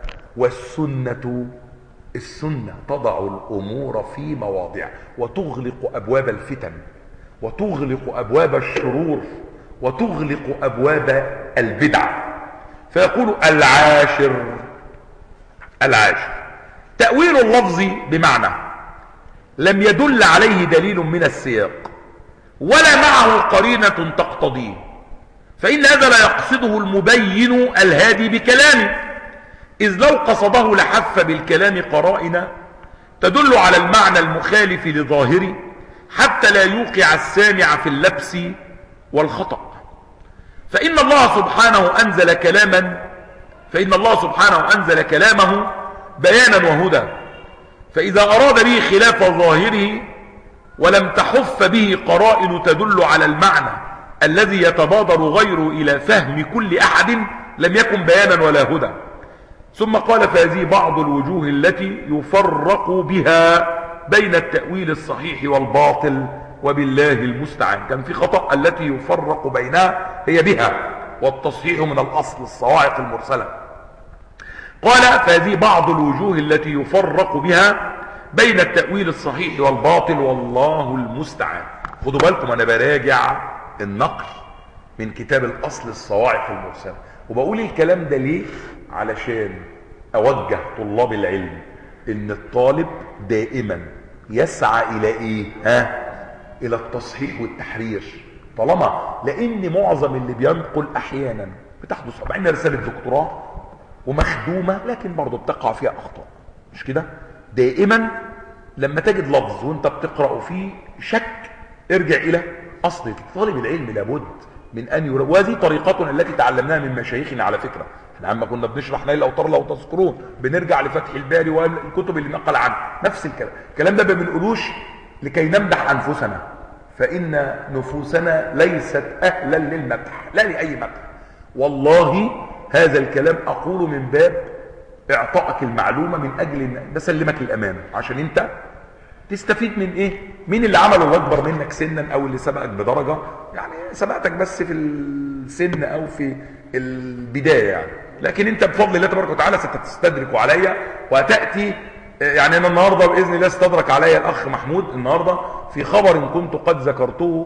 والسنة، السنة تضع الأمور في مواضع وتغلق أبواب الفتن وتغلق أبواب الشرور وتغلق أبواب البدع. فيقول العاشر، العاشر تأويل اللفظ بمعنى لم يدل عليه دليل من السياق ولا معه قرينة تقتضيه، فإن هذا لا يقصده المبين الهادي بكلامه، إذ لو قصده لحف بالكلام قرائن تدل على المعنى المخالف لظاهره حتى لا يوقع السامع في اللبس والخطأ. فإن الله سبحانه أنزل كلاما فإن الله سبحانه أنزل كلامه بيانا وهدى، فإذا أراد به خلاف ظاهره ولم تحف به قرائن تدل على المعنى الذي يتبادر غيره إلى فهم كل أحد لم يكن بيانا ولا هدى. ثم قال فهذه بعض الوجوه التي يفرق بها بين التأويل الصحيح والباطل وبالله المستعان. كان في خطأ التي يفرق بينها هي بها، والتصحيح من الأصل الصواعق المرسلة. قال فهذه بعض الوجوه التي يفرق بها بين التأويل الصحيح والباطل والله المستعان. خدوا بالكم أنا براجع النقل من كتاب الأصل الصواعق المرسلة، وبقول الكلام ده ليه؟ علشان أوجه طلاب العلم إن الطالب دائما يسعى إلى إيه؟ ها؟ إلى التصحيح والتحرير، طالما لأن معظم اللي بينقل أحيانا بتحدث طبعا رسالة دكتوراه ومخدومة لكن برضه بتقع فيها أخطاء، مش كده؟ دائما لما تجد لفظ وانت بتقرأ فيه شك ارجع إلى أصل. طالب العلم لابد من أن يرى، وهذه طريقتنا التي تعلمناها من مشايخنا على فكرة. احنا عما كنا بنشرح نيل الأوطار لو تذكرون بنرجع لفتح الباري والكتب اللي نقل عنها نفس الكلام. الكلام ده ما بنقولوش لكي نمدح أنفسنا، فإن نفوسنا ليست أهلا للمدح لا لأي مدح. والله هذا الكلام أقول من باب اعطائك المعلومة من أجل أن بسلمك الأمانة عشان انت تستفيد من ايه؟ مين اللي عمله الأكبر منك سنا او اللي سبقك بدرجة؟ يعني سبقتك بس في السن او في البداية يعني، لكن انت بفضل الله تبارك وتعالى ستستدرك عليا وتأتي. يعني انا النهاردة بإذن الله استدرك عليا الأخ محمود النهاردة في خبر كنت قد ذكرته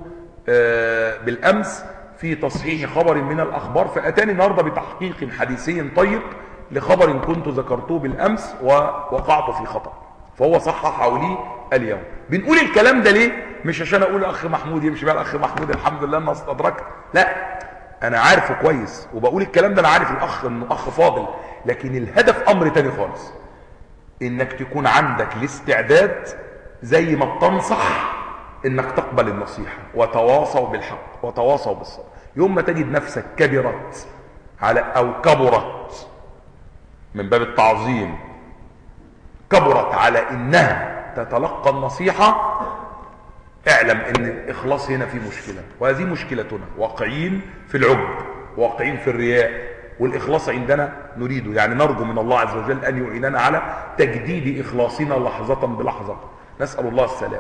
بالأمس في تصحيح خبر من الأخبار، فأتاني النهاردة بتحقيق حديثي طيب لخبر كنت ذكرته بالأمس ووقعت في خطأ، فهو صححه لي اليوم. بنقول الكلام ده ليه؟ مش عشان اقول الاخ محمود يمشي بقى الاخ محمود الحمد لله انا استدركت، لا انا عارفه كويس وبقول الكلام ده، انا عارف الاخ انه اخ فاضل، لكن الهدف امر تاني خالص، انك تكون عندك الاستعداد زي ما بتنصح انك تقبل النصيحة وتواصوا بالحق وتواصوا بالصبر. يوم ما تجد نفسك كبرت على او كبرت من باب التعظيم كبرت على انها تتلقى النصيحة، اعلم ان الاخلاص هنا في مشكلة، وهذه مشكلتنا، واقعين في العجب واقعين في الرياء، والاخلاص عندنا نريده، يعني نرجو من الله عز وجل ان يعيننا على تجديد اخلاصنا لحظة بلحظة، نسأل الله السلام.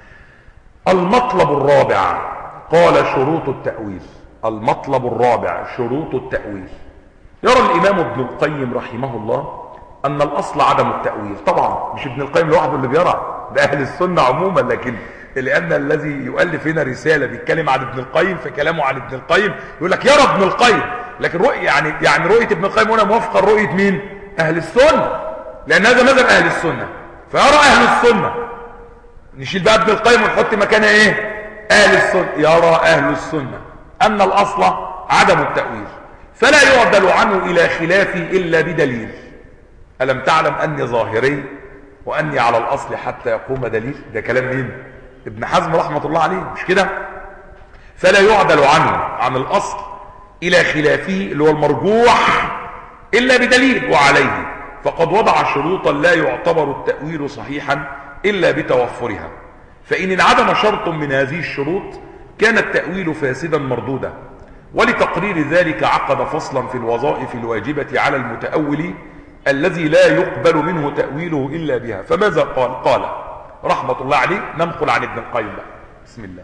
المطلب الرابع قال شروط التأويل. المطلب الرابع شروط التأويل. يرى الامام ابن القيم رحمه الله ان الاصل عدم التأويل. طبعا مش ابن القيم لوحده اللي بيرى، ده اهل السنة عموما، لكن لان الذي يؤلف هنا رسالة بيتكلم عن ابن القيم فكلامه عن ابن القيم يقول لك يرى ابن القيم، لكن رؤية يعني يعني رؤية ابن القيم هنا موافقة لرؤية مين؟ اهل السنة، لان هذا مذهب اهل السنة، فيرى اهل السنة نشيل بقى ابن القيم ونحط مكانها ايه؟ اهل السنة. يرى اهل السنة ان الاصل عدم التأويل، فلا يعدل عنه الى خلافه الا بدليل. الم تعلم اني ظاهري واني على الاصل حتى يقوم دليل؟ ده كلام مين؟ ابن حزم رحمة الله عليه، مش كده؟ فلا يعدل عنه عن الاصل الى خلافه اللي هو المرجوح الا بدليل. وعليه فقد وضع شروطا لا يعتبر التأويل صحيحا الا بتوفرها، فان انعدم شرط من هذه الشروط كان التأويل فاسدا مردودا. ولتقرير ذلك عقد فصلا في الوظائف الواجبة على المتأول الذي لا يقبل منه تأويله إلا بها. فماذا قال؟ قال رحمة الله عليه، ننقل عن ابن القيم بقى. بسم الله.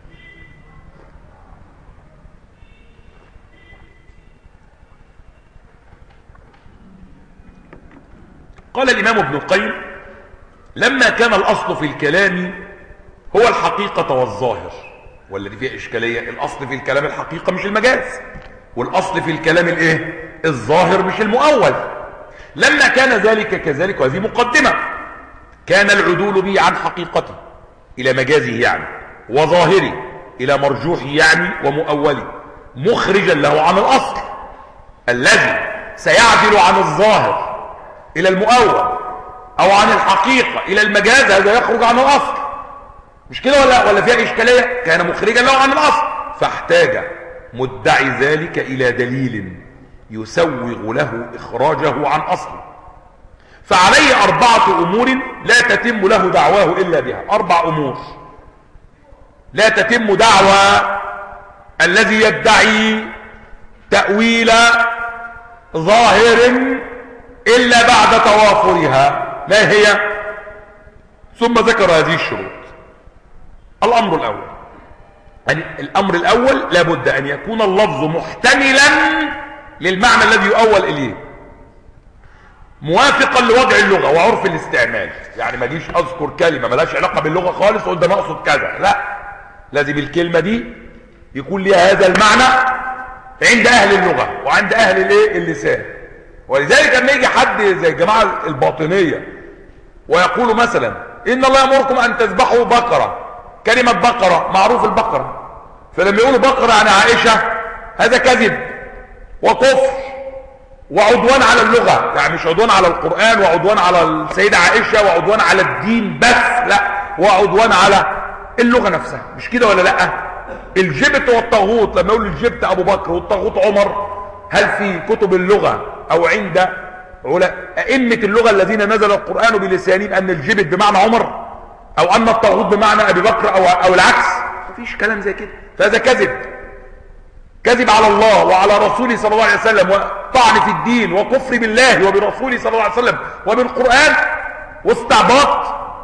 قال الإمام ابن القيم: لما كان الأصل في الكلام هو الحقيقة والظاهر، والذي فيه إشكالية، الأصل في الكلام الحقيقة مش المجاز، والأصل في الكلام الإيه؟ الظاهر مش المؤول. لما كان ذلك كذلك، وهذه مقدمة، كان العدول به عن حقيقته إلى مجازه يعني، وظاهره إلى مرجوحه يعني ومؤوله، مخرجا له عن الأصل الذي سيعدل عن الظاهر إلى المؤول أو عن الحقيقة إلى المجاز، هذا يخرج عن الأصل. مش كده ولا ولا فيها إشكالية؟ كان مخرجا له عن الأصل، فاحتاج مدعي ذلك إلى دليل يسوغ له إخراجه عن أصله، فعليه أربعة أمور لا تتم له دعواه إلا بها. أربع أمور لا تتم دعوى الذي يدعي تأويل ظاهر إلا بعد توافرها. ما هي؟ ثم ذكر هذه الشروط. الأمر الأول، يعني الأمر الأول لابد أن يكون اللفظ محتملا للمعنى الذي يؤول إليه، موافقا لوضع اللغة وعرف الاستعمال. يعني ما جيش أذكر كلمة ملاش علاقة باللغة خالص وقلت أنا أقصد كذا، لا، لازم الكلمة دي يكون لها هذا المعنى عند أهل اللغة وعند أهل الايه اللسان. ولذلك لما يجي حد زي الجماعة الباطنية ويقولوا مثلا إن الله يأمركم أن تذبحوا بقرة، كلمة بقرة معروف البقرة، فلما يقولوا بقرة عن عائشة هذا كذب وكفر وعدوان على اللغة، يعني مش عدوان على القرآن وعدوان على السيدة عائشة وعدوان على الدين بس، لا، وعدوان على اللغة نفسها. مش كده ولا لا؟ الجبت والطاغوت، لما يقول الجبت أبو بكر والطاغوت عمر، هل في كتب اللغة أو عند أئمة اللغة الذين نزل القرآن بلسانهم أن الجبت بمعنى عمر أو أن الطاغوت بمعنى أبي بكر أو, أو العكس؟ مفيش كلام زي كده. فهذا كذب، كذب على الله وعلى رسوله صلى الله عليه وسلم، وطعن في الدين وكفر بالله وبرسوله صلى الله عليه وسلم وبالقرآن، واستعباط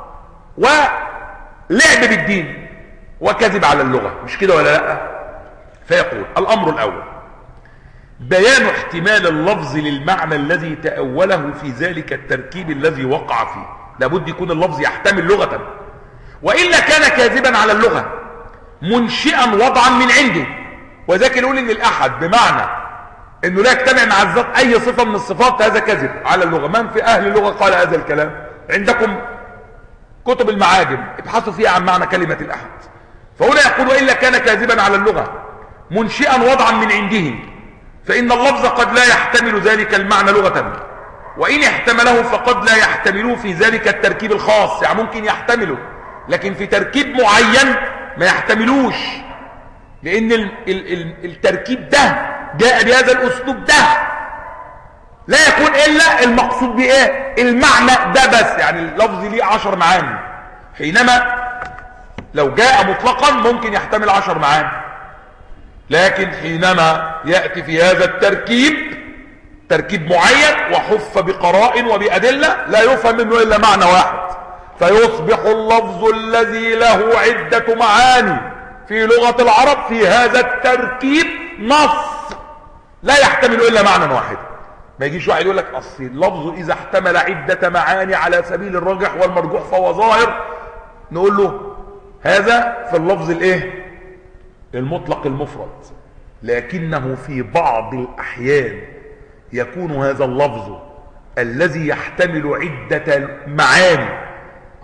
ولعب بالدين وكذب على اللغة. مش كده ولا لا؟ فيقول الأمر الأول بيان احتمال اللفظ للمعنى الذي تأوله في ذلك التركيب الذي وقع فيه. لابد يكون اللفظ يحتمل لغة، وإلا كان كاذبا على اللغة منشئا وضعا من عنده. وذاك يقول ان الاحد بمعنى انه لا يجتمع مع الذات اي صفة من الصفات، هذا كذب على اللغة. من في اهل اللغة قال هذا الكلام؟ عندكم كتب المعاجم ابحثوا فيها عن معنى كلمة الاحد. فهنا يقول وإلا كان كاذبا على اللغة منشئا وضعا من عنده، فإن اللفظ قد لا يحتمل ذلك المعنى لغة، وإن احتمله فقد لا يحتمله في ذلك التركيب الخاص. يعني ممكن يحتمله لكن في تركيب معين ما يحتملوش، لأن ال ال ال التركيب ده جاء بهذا الأسلوب ده لا يكون إلا المقصود بإيه؟ المعنى ده بس. يعني اللفظ ليه عشر معاني، حينما لو جاء مطلقا ممكن يحتمل عشر معاني، لكن حينما يأتي في هذا التركيب تركيب معين وحف بقرائن وبأدلة لا يفهم منه إلا معنى واحد، فيصبح اللفظ الذي له عدة معاني في لغة العرب في هذا التركيب نص لا يحتمل إلا معنى واحد. ما يجيش واحد يقول لك أصل اللفظ إذا احتمل عدة معاني على سبيل الرجح والمرجوح فهو ظاهر، نقول له هذا في اللفظ الايه؟ المطلق المفرد، لكنه في بعض الأحيان يكون هذا اللفظ الذي يحتمل عدة معاني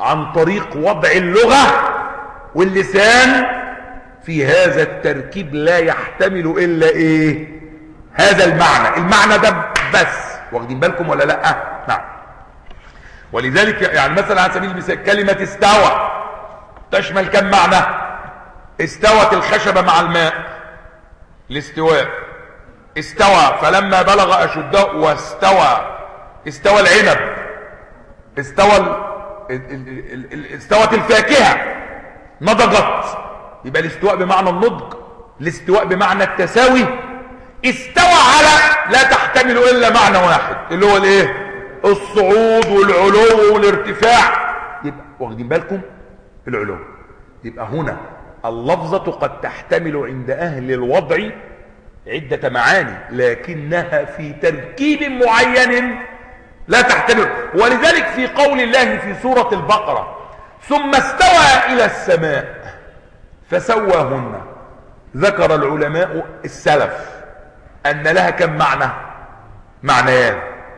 عن طريق وضع اللغة واللسان في هذا التركيب لا يحتمل إلا إيه؟ هذا المعنى، المعنى ده بس. واخدين بالكم ولا لأ؟ نعم. ولذلك يعني مثلا على سبيل المثال كلمة استوى تشمل كم معنى؟ استوت الخشبة مع الماء، الاستواء. استوى فلما بلغ أشده، واستوى استوى العنب، استوى ال... ال... ال... استوت الفاكهة، نضجت. يبقى الاستواء بمعنى النضج، الاستواء بمعنى التساوي. استوى على لا تحتمل إلا معنى واحد اللي هو الايه؟ الصعود والعلو والارتفاع. يبقى واخدين بالكم؟ العلو. يبقى هنا اللفظة قد تحتمل عند أهل الوضع عدة معاني، لكنها في تركيب معين لا تحتمل. ولذلك في قول الله في سورة البقرة ثم استوى إلى السماء فسواهن، ذكر العلماء السلف أن لها كم معنى؟ معنيان.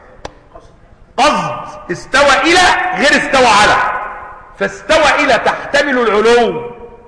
قصد استوى إلى غير استوى على. فاستوى إلى تحتمل العلو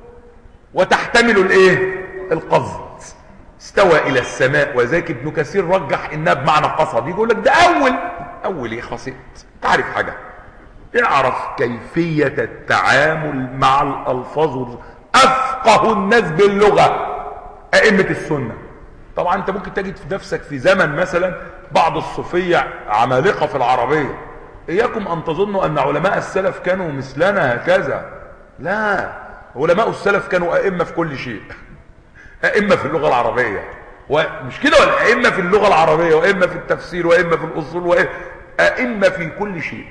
وتحتمل الايه؟ القصد. استوى إلى السماء، وذلك ابن كثير رجح إنها بمعنى قصد. يقول لك ده أول أول إيه خاصية. تعرف حاجة؟ اعرف كيفية التعامل مع الألفاظ. أفقه الناس باللغة أئمة السنة. طبعا أنت ممكن تجد في نفسك في زمن مثلا بعض الصوفية عمالقة في العربية. إياكم أن تظنوا أن علماء السلف كانوا مثلنا هكذا. لا، علماء السلف كانوا أئمة في كل شيء. أئمة في اللغة العربية، ومش كده ولا أئمة في اللغة العربية، وأئمة في التفسير، وأئمة في الأصول، وأئمة في كل شيء.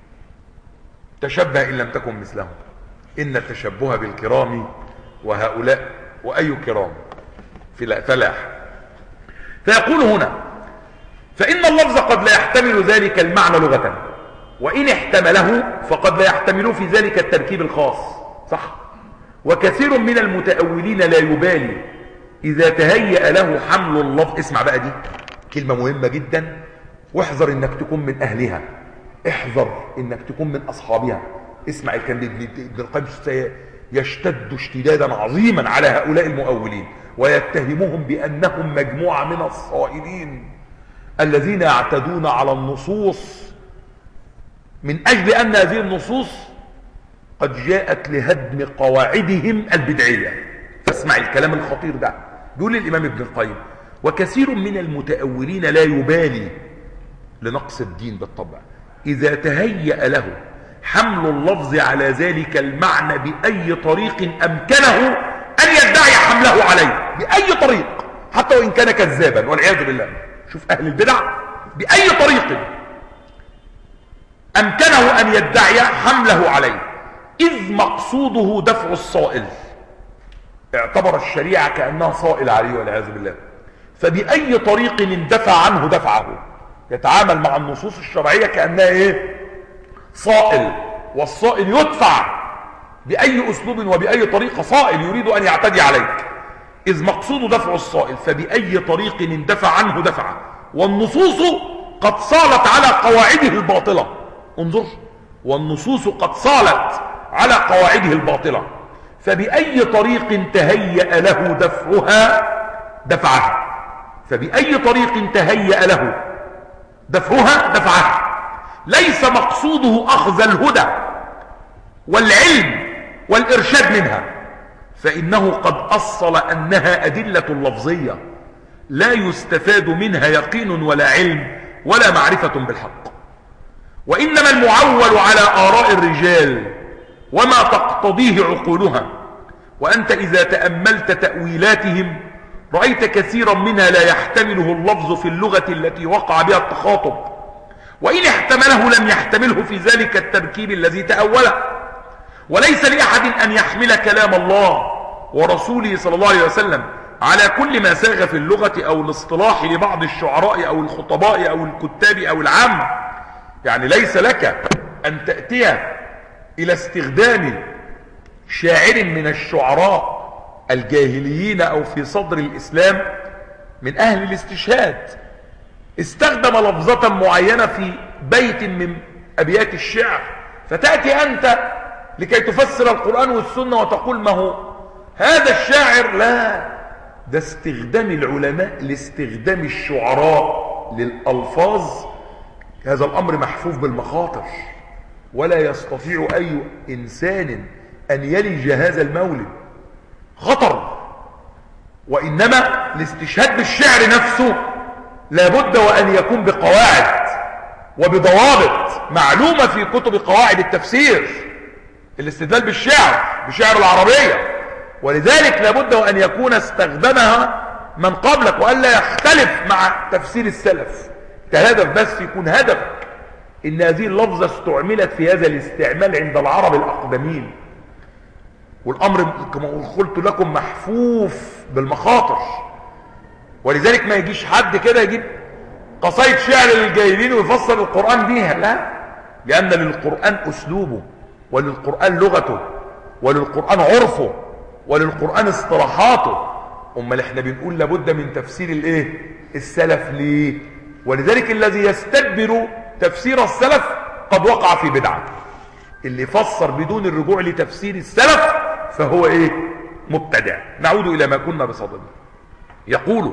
تشبه إن لم تكن مثلهم، إن التشبه بالكرام وهؤلاء وأي كرام في فلاح. فيقول هنا فإن اللفظ قد لا يحتمل ذلك المعنى لغة، وإن احتمله فقد لا يحتمل في ذلك التركيب الخاص. صح؟ وكثير من المتأولين لا يبالي إذا تهيأ له حمل اللفظ. اسمع بقى، دي كلمة مهمة جدا، واحذر إنك تكون من أهلها، احذر إنك تكون من أصحابها. اسمع الكلام. ابن القيم يشتد اشتدادا عظيما على هؤلاء المؤولين، ويتهمهم بأنهم مجموعة من الصائلين الذين يعتدون على النصوص من أجل أن هذه النصوص قد جاءت لهدم قواعدهم البدعية. فاسمع الكلام الخطير ده. بيقول الإمام ابن القيم وكثير من المتأولين لا يبالي لنقص الدين بالطبع إذا تهيأ له حمل اللفظ على ذلك المعنى بأي طريق أمكنه أن يدعي حمله عليه، بأي طريق، حتى وإن كان كذابا والعياذ بالله. شوف أهل البدع، بأي طريق أمكنه أن يدعي حمله عليه، إذ مقصوده دفع الصائل. اعتبر الشريعة كأنها صائل عليه والعياذ بالله، فبأي طريق اندفع عنه دفعه. يتعامل مع النصوص الشرعية كأنها ايه؟ صائل، والصائل يدفع بأي أسلوب وبأي طريقة. صائل يريد أن يعتدي عليك، إذ مقصود دفع الصائل، فبأي طريق اندفع عنه دفعه، والنصوص قد صالت على قواعده الباطلة. انظر، والنصوص قد صالت على قواعده الباطلة، فبأي طريق تهيأ له دفعها دفعها. فبأي طريق تهيأ له دفعها دفعها. ليس مقصوده أخذ الهدى والعلم والإرشاد منها، فإنه قد أصل أنها أدلة لفظية لا يستفاد منها يقين ولا علم ولا معرفة بالحق، وإنما المعول على آراء الرجال وما تقتضيه عقولها. وأنت إذا تأملت تأويلاتهم رأيت كثيرا منها لا يحتمله اللفظ في اللغة التي وقع بها التخاطب، وإن احتمله لم يحتمله في ذلك التركيب الذي تأوله. وليس لأحد أن يحمل كلام الله ورسوله صلى الله عليه وسلم على كل ما ساغ في اللغة أو الاصطلاح لبعض الشعراء أو الخطباء أو الكتاب أو العام. يعني ليس لك أن تأتي إلى استخدام شاعر من الشعراء الجاهليين أو في صدر الإسلام من أهل الاستشهاد استخدم لفظة معينة في بيت من أبيات الشعر، فتأتي أنت لكي تفسر القرآن والسنة وتقول ما هو هذا الشاعر. لا، ده استخدام العلماء لاستخدام الشعراء للألفاظ. هذا الأمر محفوف بالمخاطر، ولا يستطيع أي إنسان أن يلج هذا المولد، خطر. وإنما الاستشهاد بالشعر نفسه لابد وأن يكون بقواعد وبضوابط معلومة في كتب قواعد التفسير. الاستدلال بالشعر بشعر العربية، ولذلك لابد وأن يكون استخدمها من قبلك، وألا يختلف مع تفسير السلف. كهدف بس يكون هدفك إن هذه اللفظة استعملت في هذا الاستعمال عند العرب الأقدمين، والأمر كما قلت لكم محفوف بالمخاطر. ولذلك ما يجيش حد كده يجيب قصايد شعر للجاهلين ويفسر القرآن بيها، لا، لأن للقرآن أسلوبه، وللقرآن لغته، وللقرآن عرفه، وللقرآن اصطلاحاته. أما احنا بنقول لابد من تفسير الايه السلف. ليه؟ ولذلك الذي يستدبر تفسير السلف قد وقع في بدعة. اللي يفسر بدون الرجوع لتفسير السلف فهو ايه؟ مبتدع. نعود الى ما كنا بصدده. يقول: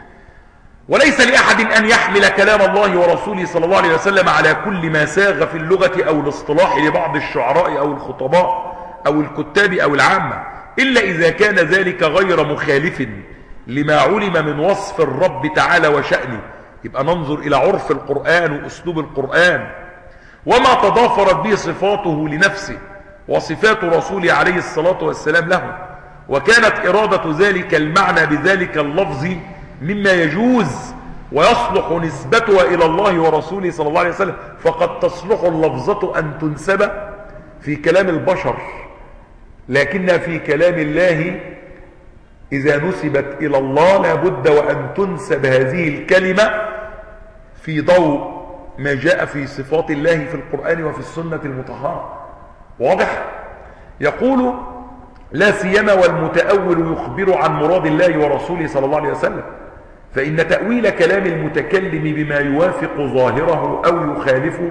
وليس لأحد أن يحمل كلام الله ورسوله صلى الله عليه وسلم على كل ما ساغ في اللغة أو الاصطلاح لبعض الشعراء أو الخطباء أو الكتاب أو العامة، إلا إذا كان ذلك غير مخالف لما علم من وصف الرب تعالى وشأنه. يبقى ننظر إلى عرف القرآن وأسلوب القرآن وما تضافرت به صفاته لنفسه وصفات رسوله عليه الصلاة والسلام له، وكانت إرادة ذلك المعنى بذلك اللفظ مما يجوز ويصلح نسبتها إلى الله ورسوله صلى الله عليه وسلم، فقد تصلح اللفظة أن تنسب في كلام البشر، لكنها في كلام الله إذا نسبت إلى الله لابد وأن تنسب هذه الكلمة في ضوء ما جاء في صفات الله في القرآن وفي السنة المطهرة. واضح؟ يقول: لا سيما والمتأول يخبر عن مراد الله ورسوله صلى الله عليه وسلم، فإن تأويل كلام المتكلم بما يوافق ظاهره أو يخالفه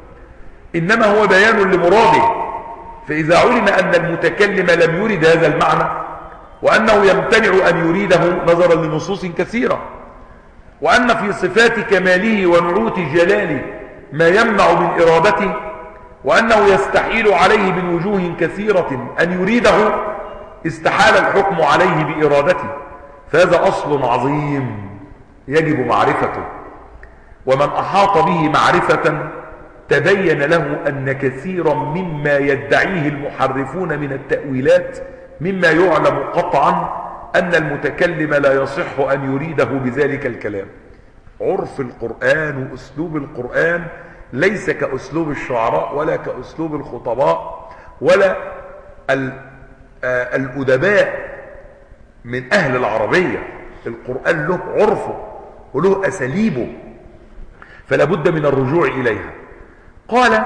إنما هو بيان لمراده. فإذا علم أن المتكلم لم يرد هذا المعنى وأنه يمتنع أن يريده نظرا لنصوص كثيرة، وأن في صفات كماله ونعوت جلاله ما يمنع من إرادته، وأنه يستحيل عليه من وجوه كثيرة أن يريده، استحال الحكم عليه بإرادته. فهذا أصل عظيم يجب معرفته، ومن أحاط به معرفة تبين له أن كثيرا مما يدعيه المحرفون من التأويلات مما يعلم قطعا أن المتكلم لا يصح أن يريده بذلك الكلام. عرف القرآن وأسلوب القرآن ليس كأسلوب الشعراء ولا كأسلوب الخطباء ولا الأدباء من أهل العربية. القرآن له عرفه وله أساليبه، فلا بد من الرجوع إليها. قال: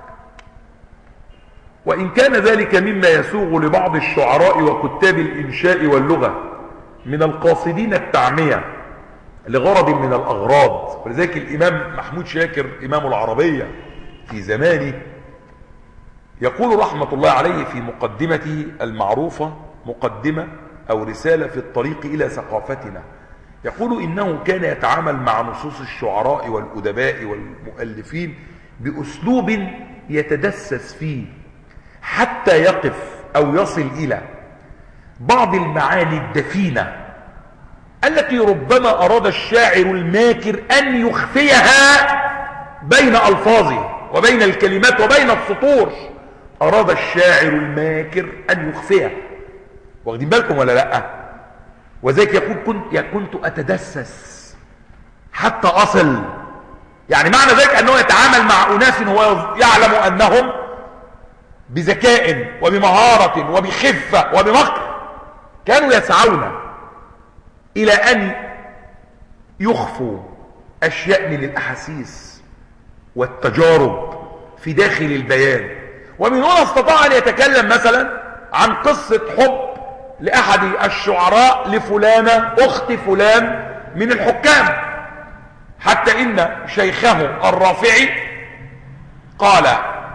وإن كان ذلك مما يسوغ لبعض الشعراء وكتاب الإنشاء واللغة من القاصدين التعمية لغرض من الأغراض. ولذلك الإمام محمود شاكر إمام العربية في زمانه يقول رحمة الله عليه في مقدمته المعروفة، مقدمة أو رسالة في الطريق إلى ثقافتنا، يقول إنه كان يتعامل مع نصوص الشعراء والأدباء والمؤلفين بأسلوب يتدسس فيه حتى يقف أو يصل إلى بعض المعاني الدفينة التي ربما أراد الشاعر الماكر أن يخفيها بين ألفاظه وبين الكلمات وبين السطور. أراد الشاعر الماكر أن يخفيها، واخدين بالكم ولا لأ؟ وذلك يقول كنت, كنت أتدسس حتى أصل، يعني معنى ذلك أنه يتعامل مع أناس هو يعلم أنهم بذكاء وبمهارة وبخفة وبمكر كانوا يسعون إلى أن يخفوا أشياء من الأحاسيس والتجارب في داخل البيان. ومن هنا استطاع أن يتكلم مثلا عن قصة حب لأحد الشعراء لفلانة أخت فلان من الحكام، حتى إن شيخه الرافعي قال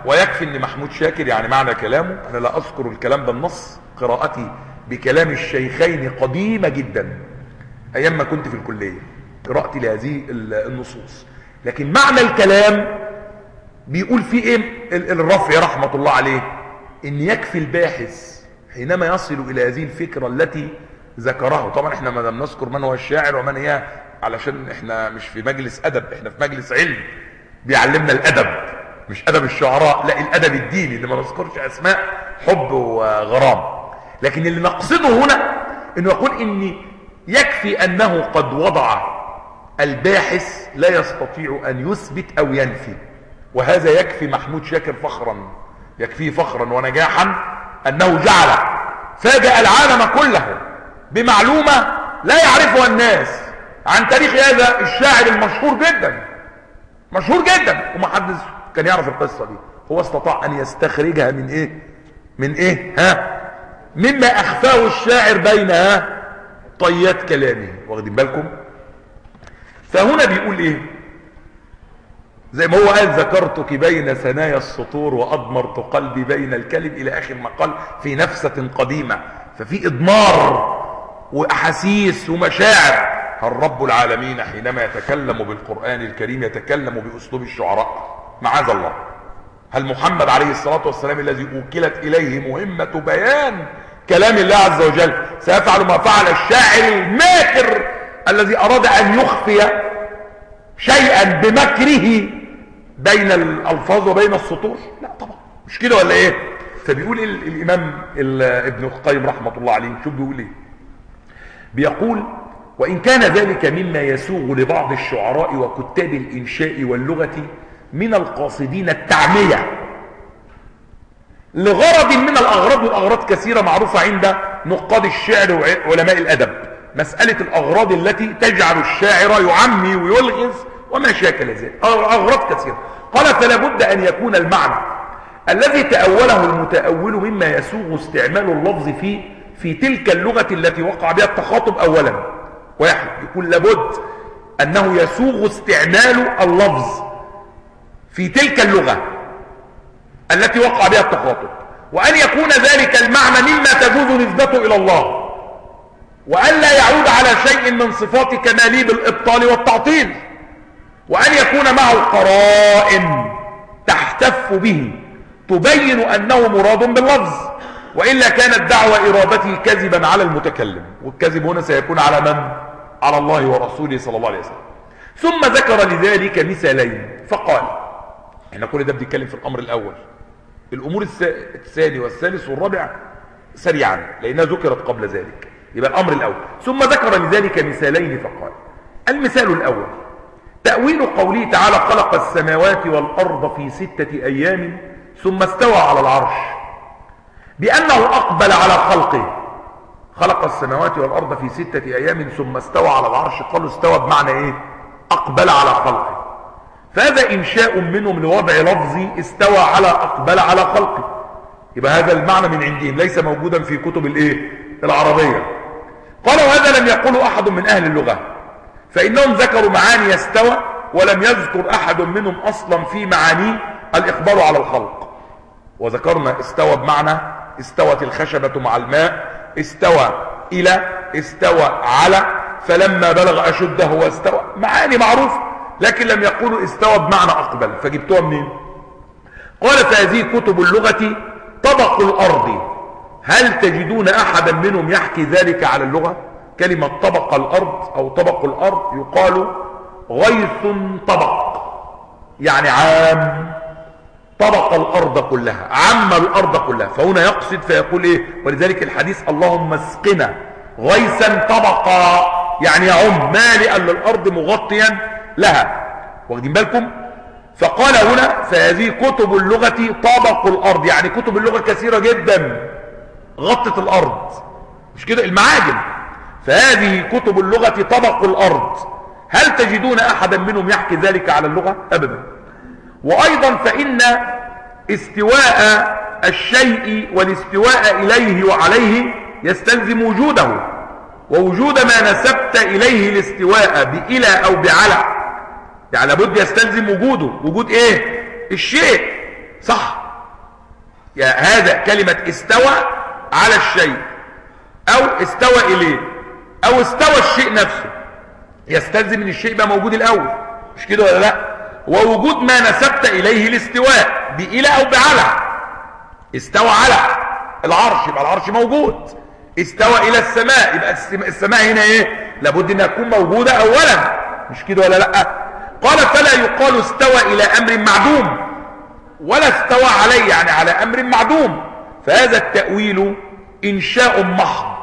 ويكفي ان محمود شاكر، يعني معنى كلامه، انا لا اذكر الكلام بالنص، قراءتي بكلام الشيخين قديمة جدا ايام ما كنت في الكلية، قراءتي لهذه النصوص، لكن معنى الكلام بيقول فيه ايه الرافعي رحمة الله عليه؟ ان يكفي الباحث حينما يصل الى هذه الفكرة التي ذكره. طبعا احنا ما لم نذكر من هو الشاعر ومن هي، علشان احنا مش في مجلس ادب، احنا في مجلس علم بيعلمنا الادب، مش ادب الشعراء، لا الادب الديني اللي ما نذكرش اسماء حب وغرام. لكن اللي نقصده هنا انه يقول ان يكفي انه قد وضع الباحث لا يستطيع ان يثبت او ينفي، وهذا يكفي محمود شاكر فخرا، يكفيه فخرا ونجاحا انه جعل فاجأ العالم كله بمعلومة لا يعرفها الناس عن تاريخ هذا الشاعر المشهور جدا، مشهور جدا، ومحدث كان يعرف القصة دي. هو استطاع ان يستخرجها من ايه من ايه ها مما اخفاه الشاعر بين ها طيات كلامه. واخدين بالكم؟ فهنا بيقول ايه؟ زي ما هو قال ذكرتك بين ثنايا السطور واضمرت قلبي بين الكلم، الى اخر ما قال في نفسة قديمة. ففي اضمار واحاسيس ومشاعر. هل رب العالمين حينما يتكلم بالقرآن الكريم يتكلم باسلوب الشعراء؟ معاذ الله. هل محمد عليه الصلاة والسلام الذي اوكلت اليه مهمة بيان كلام الله عز وجل سيفعل ما فعل الشاعر الماكر الذي اراد ان يخفي شيئا بمكره بين الالفاظ وبين السطور؟ لا طبعا، مش كده ولا ايه؟ فبيقول الامام ابن القيم رحمة الله عليه، شوف بيقول ايه؟ بيقول وان كان ذلك مما يسوغ لبعض الشعراء وكتاب الانشاء واللغة من القاصدين التعمية لغرض من الاغراض، والاغراض كثيرة معروفة عند نقاد الشعر وعلماء الادب، مسألة الاغراض التي تجعل الشاعر يعمي ويلغز وما شاكل ذلك، اغراض كثيرة. قال فلا بد ان يكون المعنى الذي تأوله المتأول مما يسوغ استعمال اللفظ فيه في تلك اللغة التي وقع بها التخاطب اولا. واحد، يكون لابد انه يسوغ استعمال اللفظ في تلك اللغة التي وقع بها التخاطب، وان يكون ذلك المعنى مما تجوز نسبته الى الله، وان لا يعود على شيء من صفات كماله بالابطال والتعطيل، وان يكون معه قرائن تحتف به تبين انه مراد باللفظ، وإلا كانت دعوى إرادته كذبا على المتكلم، والكذب هنا سيكون على من؟ على الله ورسوله صلى الله عليه وسلم. ثم ذكر لذلك مثالين فقال، احنا كل ده بنتكلم في الأمر الأول، الأمور الثاني والثالث والرابع سريعا لأنها ذكرت قبل ذلك، يبقى الأمر الأول. ثم ذكر لذلك مثالين فقال، المثال الأول تأويل قوله تعالى خلق السماوات والأرض في ستة أيام ثم استوى على العرش، بأنه أقبل على خلقه. خلق السماوات والأرض في ستة أيام ثم استوى على العرش، قالوا استوى بمعنى إيه؟ أقبل على خلقه. فهذا إنشاء منهم لوضع لفظي استوى على أقبل على خلقه، يبقى هذا المعنى من عندهم ليس موجودا في كتب الإيه؟ العربية. قال وهذا لم يقوله أحد من أهل اللغة، فإنهم ذكروا معاني استوى ولم يذكر أحد منهم أصلا في معانيه الإخبار على الخلق. وذكرنا استوى بمعنى استوت الخشبة مع الماء، استوى إلى، استوى على، فلما بلغ أشده واستوى، معاني معروفة، لكن لم يقولوا استوى بمعنى أقبل. فجبتوها منين؟ قال فهذه كتب اللغة طبق الأرض، هل تجدون أحدا منهم يحكي ذلك على اللغة؟ كلمة طبق الأرض أو طبق الأرض يقال غيث طبق، يعني عام، طبق الأرض كلها، عم الأرض كلها. فهنا يقصد فيقول إيه؟ ولذلك الحديث اللهم اسقنا غيثا طبقا، يعني يعم مالئا للأرض مغطيا لها. واخدين بالكم؟ فقال هنا فهذه كتب اللغة طبق الأرض، يعني كتب اللغة كثيرة جدا غطت الأرض، مش كده؟ المعاجم. فهذه كتب اللغة طبق الأرض، هل تجدون أحدا منهم يحكي ذلك على اللغة؟ أبدا. وأيضا فإن استواء الشيء والاستواء إليه وعليه يستلزم وجوده، ووجود ما نسبت إليه الاستواء بإلى أو بعلى، يعني لابد يستلزم وجوده. وجود إيه؟ الشيء، صح؟ يا هذا كلمة استوى على الشيء او استوى اليه او استوى الشيء نفسه، يستلزم ان الشيء بقى موجود الاول، مش كده ولا لا؟ ووجود ما نسبت اليه الاستواء بإلى او بعلى. استوى على العرش يبقى العرش موجود، استوى الى السماء يبقى السماء هنا ايه؟ لابد انها تكون موجودة اولا، مش كده ولا لا؟ قال فلا يقال استوى الى امر معدوم ولا استوى عليه يعني على امر معدوم، فهذا التأويل انشاء محض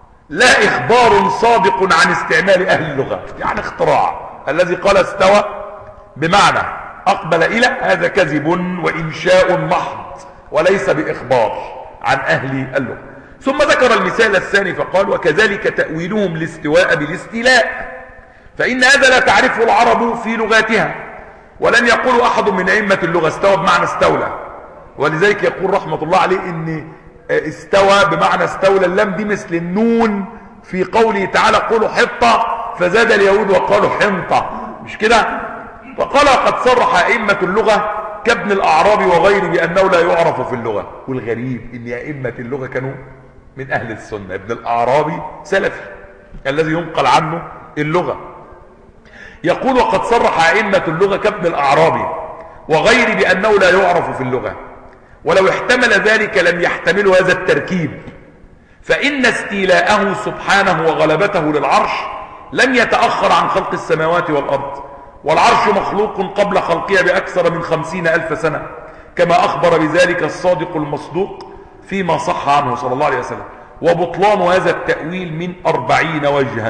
لا اخبار صادق عن استعمال اهل اللغة، يعني اختراع. الذي قال استوى بمعنى اقبل الى، هذا كذب وانشاء محض وليس باخبار عن اهل اللغة. ثم ذكر المثال الثاني فقال وكذلك تأويلهم الاستواء بالاستيلاء، فإن هذا لا تعرفه العرب في لغاتها، ولن يقول أحد من أئمة اللغة استوى بمعنى استولى، ولذلك يقول رحمة الله عليه إن استوى بمعنى استولى اللام دي مثل النون في قوله تعالى قولوا حطة فزاد اليهود وقالوا حنطة، مش كده؟ فقال قد صرح أئمة اللغة كابن الأعرابي وغيره بأنه لا يعرف في اللغة. والغريب إن أئمة اللغة كانوا من أهل السنة. ابن الأعرابي سلفي الذي ينقل عنه اللغة، يقول وقد صرح أئمة اللغة كابن الأعرابي وغيره بأنه لا يعرف في اللغة، ولو احتمل ذلك لم يحتمل هذا التركيب، فإن استيلاءه سبحانه وغلبته للعرش لم يتأخر عن خلق السماوات والأرض، والعرش مخلوق قبل خلقها بأكثر من خمسين ألف سنة، كما أخبر بذلك الصادق المصدوق فيما صح عنه صلى الله عليه وسلم. وبطلان هذا التأويل من أربعين وجها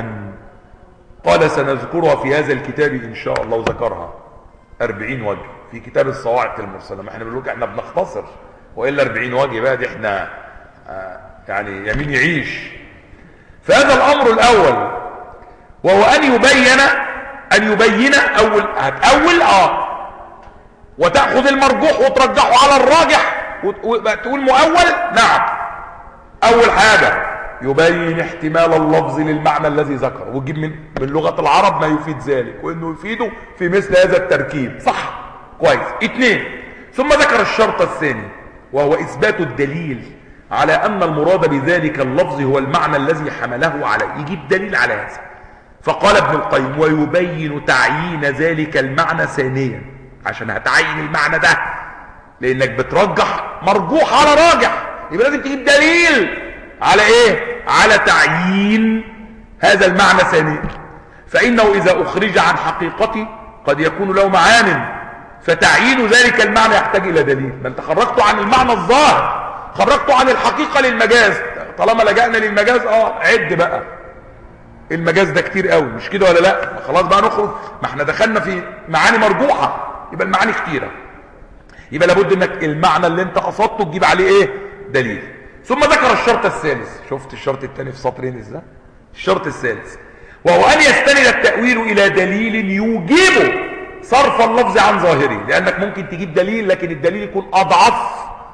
قال سنذكرها في هذا الكتاب إن شاء الله، وذكرها أربعين وجه في كتاب الصواعق المرسلة. ما احنا بنقول احنا بنختصر، وإلا أربعين وجه بقى دي احنا آه يعني يمين يعيش. فهذا الأمر الأول وهو أن يبين أن يبين أول هتأول آه وتأخذ المرجوح وترجحه على الراجح وتقول مؤول. نعم، أول حاجة يبين احتمال اللفظ للمعنى الذي ذكره، وتجيب من من لغة العرب ما يفيد ذلك وانه يفيده في مثل هذا التركيب. صح، كويس. اثنين، ثم ذكر الشرط الثاني وهو اثبات الدليل على ان المراد بذلك اللفظ هو المعنى الذي حمله عليه، يجيب دليل على هذا. فقال ابن القيم ويبين تعيين ذلك المعنى ثانيا، عشان هتعين المعنى ده لانك بترجح مرجوح على راجح، يبقى لازم تجيب دليل على ايه؟ على تعيين هذا المعنى ثانيا. فانه اذا اخرج عن حقيقته قد يكون له معان، فتعيين ذلك المعنى يحتاج الى دليل. ما انت خرجته عن المعنى الظاهر، خرجته عن الحقيقة للمجاز. طالما لجأنا للمجاز اه عد بقى المجاز ده كتير قوي، مش كده ولا لا؟ خلاص بقى نخرج، ما احنا دخلنا في معاني مرجوحة، يبقى المعاني كتيرة، يبقى لابد انك المعنى اللي انت قصدته تجيب عليه ايه؟ دليل. ثم ذكر الشرط الثالث. شفت الشرط الثاني في سطرين ازاي؟ الشرط الثالث وهو ان يستند التأويل الى دليل يوجب صرف اللفظ عن ظاهره، لانك ممكن تجيب دليل لكن الدليل يكون اضعف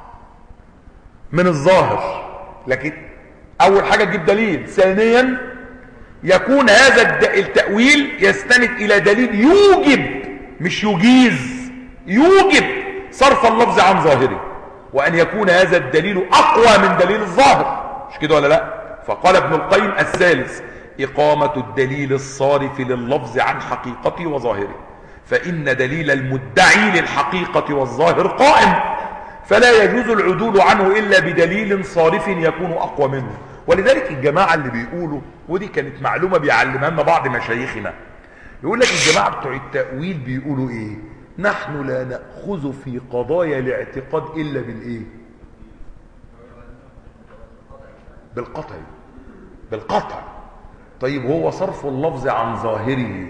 من الظاهر. لكن اول حاجة تجيب دليل، ثانيا يكون هذا التأويل يستند الى دليل يوجب مش يجيز، يوجب صرف اللفظ عن ظاهره، وأن يكون هذا الدليل أقوى من دليل الظاهر، مش كده ولا لا؟ فقال ابن القيم الثالث إقامة الدليل الصارف لللفظ عن حقيقته وظاهره، فإن دليل المدعي للحقيقة والظاهر قائم، فلا يجوز العدول عنه إلا بدليل صارف يكون أقوى منه. ولذلك الجماعة اللي بيقولوا، ودي كانت معلومة بيعلمها لنا بعض مشايخنا، يقول لك الجماعة بتوع التأويل بيقولوا إيه؟ نحن لا نأخذ في قضايا الاعتقاد إلا بالإيه؟ بالقطع. بالقطع. طيب هو صرف اللفظ عن ظاهره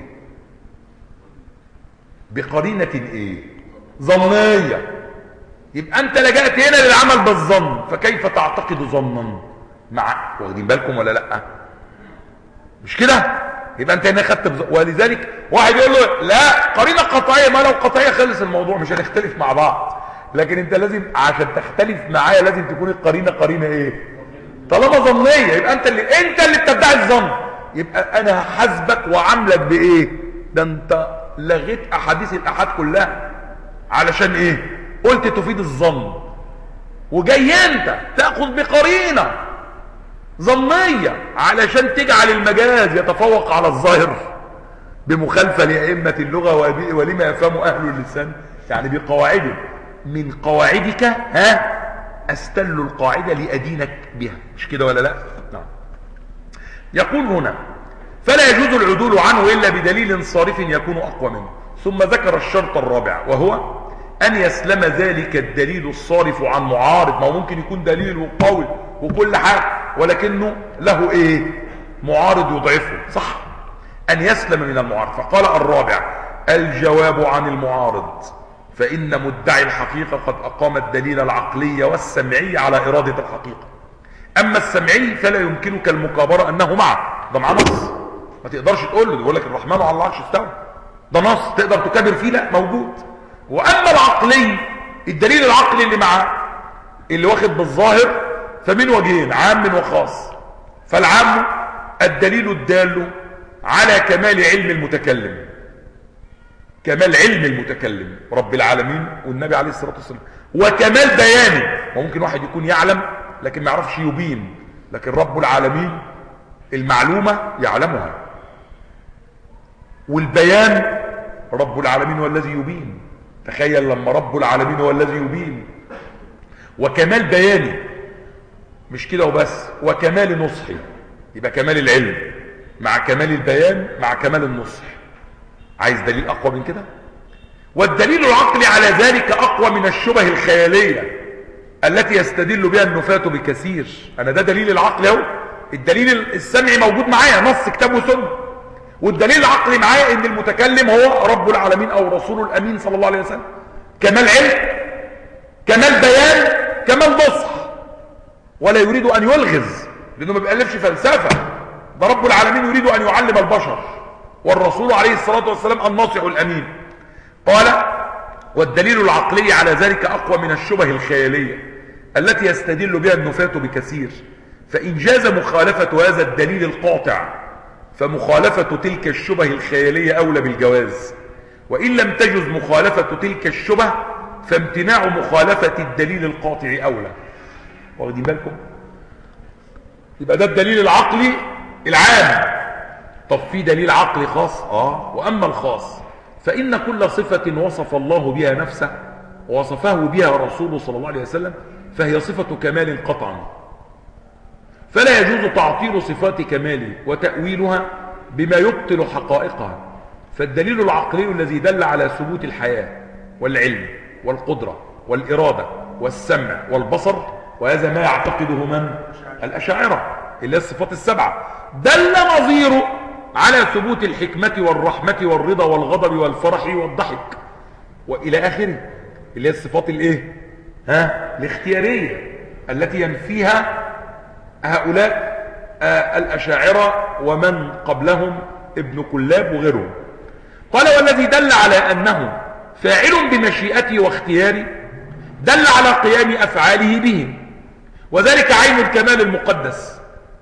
بقرينة إيه؟ ظنية. يبقى أنت لجأت هنا للعمل بالظن، فكيف تعتقد ظنا؟ مع واخدين بالكم ولا لأ؟ مش كده؟ يبقى انت هنا خدت بز... ولذلك واحد يقول له لا قرينه قطعيه، ما لو قطعيه خلص الموضوع مش هنختلف مع بعض. لكن انت لازم عشان تختلف معايا لازم تكون القرينه قرينه ايه؟ طالما ظنيه يبقى انت اللي انت اللي بتدعي الظن، يبقى انا هحاسبك وعاملك بايه؟ ده انت لغيت احاديث الاحاد كلها علشان ايه؟ قلت تفيد الظن، وجاي انت تأخذ بقرينة ظنية علشان تجعل المجاز يتفوق على الظاهر بمخالفة لأئمة اللغة ولما يفهمه أهل اللسان، يعني بقواعد من قواعدك ها أستل القاعدة لأدينك بها، مش كده ولا لا؟ نعم. يقول هنا فلا يجوز العدول عنه إلا بدليل صارف يكون أقوى منه. ثم ذكر الشرط الرابع وهو أن يسلم ذلك الدليل الصارف عن معارض. ما هو ممكن يكون دليل وقول وكل حاجة ولكنه له إيه؟ معارض يضعفه، صح؟ أن يسلم من المعارض. فقال الرابع الجواب عن المعارض فإن مدعي الحقيقة قد أقام الدليل العقلي والسمعي على إرادة الحقيقة. أما السمعي فلا يمكنك المكابرة أنه معه، ده مع نص ما تقدرش تقول له، يقول لك الرحمن على العرش استوى، ده نص تقدر تكابر فيه؟ لا، موجود. وأما العقلي الدليل العقلي اللي معاه اللي واخد بالظاهر فمن وجهين عام وخاص. فالعام الدليل الدال على كمال علم المتكلم، كمال علم المتكلم رب العالمين والنبي عليه الصلاة والسلام، وكمال بيانه. وممكن واحد يكون يعلم لكن ما يعرفش يبين، لكن رب العالمين المعلومة يعلمها، والبيان رب العالمين هو الذي يبين. تخيل لما رب العالمين هو الذي يبين. وكمال بياني مش كده وبس، وكمال نصحي. يبقى كمال العلم مع كمال البيان مع كمال النصح. عايز دليل اقوى من كده؟ والدليل العقلي على ذلك اقوى من الشبه الخيالية التي يستدل بها النفاة بكثير. انا ده دليل العقل اهو، الدليل السمعي موجود معايا نص كتاب وسنة، والدليل العقلي معايا ان المتكلم هو رب العالمين او رسول الامين صلى الله عليه وسلم. كمال علم، كمال بيان، كمال نصح. ولا يريد ان يلغز لانه ما بيألفش فلسفة، ده رب العالمين يريد ان يعلم البشر، والرسول عليه الصلاة والسلام الناصح الامين. قال والدليل العقلي على ذلك اقوى من الشبه الخيالية التي يستدل بها النفاة بكثير. فإن جاز مخالفة هذا الدليل القاطع فمخالفة تلك الشبه الخيالية أولى بالجواز، وإن لم تجز مخالفة تلك الشبه فامتناع مخالفة الدليل القاطع أولى. واخدين بالكم؟ يبقى ده الدليل العقلي العام. طب في دليل عقلي خاص؟ آه. وأما الخاص فإن كل صفة وصف الله بها نفسه ووصفه بها رسوله صلى الله عليه وسلم فهي صفة كمال قطعا، فلا يجوز تعطيل صفات كماله وتأويلها بما يبطل حقائقها. فالدليل العقلي الذي دل على ثبوت الحياة والعلم والقدرة والإرادة والسمع والبصر، وهذا ما يعتقده من؟ الأشاعرة اللي هي الصفات السبعة، دل نظيره على ثبوت الحكمة والرحمة والرضا والغضب والفرح والضحك وإلى آخره، اللي هي الصفات الايه؟ ها؟ الاختيارية التي ينفيها هؤلاء آه الأشاعرة ومن قبلهم ابن كلاب وغيرهم. قال والذي دل على أنه فاعل بمشيئته واختياره دل على قيام أفعاله به، وذلك عين الكمال المقدس،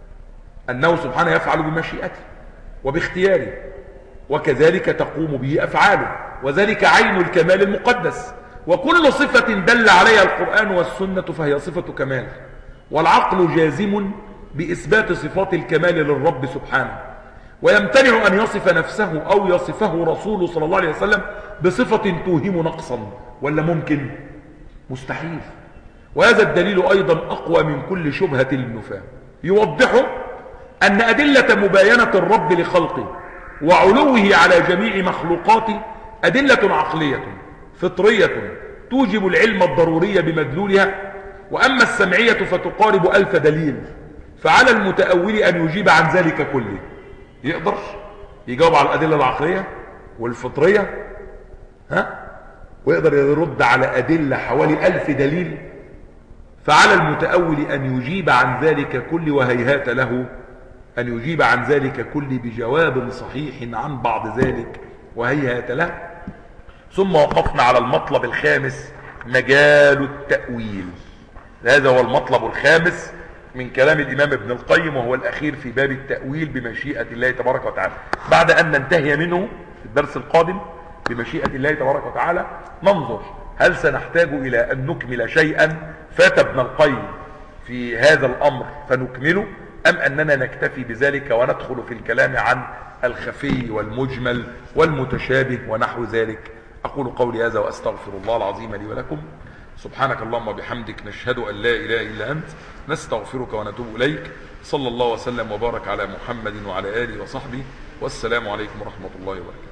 أنه سبحانه يفعل بمشيئته وباختياره، وكذلك تقوم به أفعاله، وذلك عين الكمال المقدس. وكل صفة دل عليها القرآن والسنة فهي صفة كمال، والعقل جازم بإثبات صفات الكمال للرب سبحانه، ويمتنع أن يصف نفسه أو يصفه رسوله صلى الله عليه وسلم بصفة توهم نقصا، ولا ممكن؟ مستحيل. وهذا الدليل أيضا أقوى من كل شبهة للنفاة، يوضحه أن أدلة مباينة الرب لخلقه وعلوه على جميع مخلوقاته أدلة عقلية فطرية توجب العلم الضروري بمدلولها، وأما السمعية فتقارب ألف دليل، فعلى المتأول أن يجيب عن ذلك كله. يقدر يجاوب على الأدلة العقلية والفطرية ها؟ ويقدر يرد على أدلة حوالي ألف دليل، فعلى المتأول أن يجيب عن ذلك كله، وهيهات له أن يجيب عن ذلك كله بجواب صحيح عن بعض ذلك، وهيهات له. ثم وقفنا على المطلب الخامس مجال التأويل. هذا هو المطلب الخامس من كلام الإمام ابن القيم، وهو الأخير في باب التأويل بمشيئة الله تبارك وتعالى. بعد أن ننتهي منه في الدرس القادم بمشيئة الله تبارك وتعالى ننظر هل سنحتاج إلى أن نكمل شيئا فات ابن القيم في هذا الأمر فنكمله، أم أننا نكتفي بذلك وندخل في الكلام عن الخفي والمجمل والمتشابه ونحو ذلك؟ أقول قولي هذا وأستغفر الله العظيم لي ولكم. سبحانك اللهم وبحمدك، نشهد أن لا إله إلا أنت، نستغفرك ونتوب إليك. صلى الله وسلم وبارك على محمد وعلى آله وصحبه، والسلام عليكم ورحمة الله وبركاته.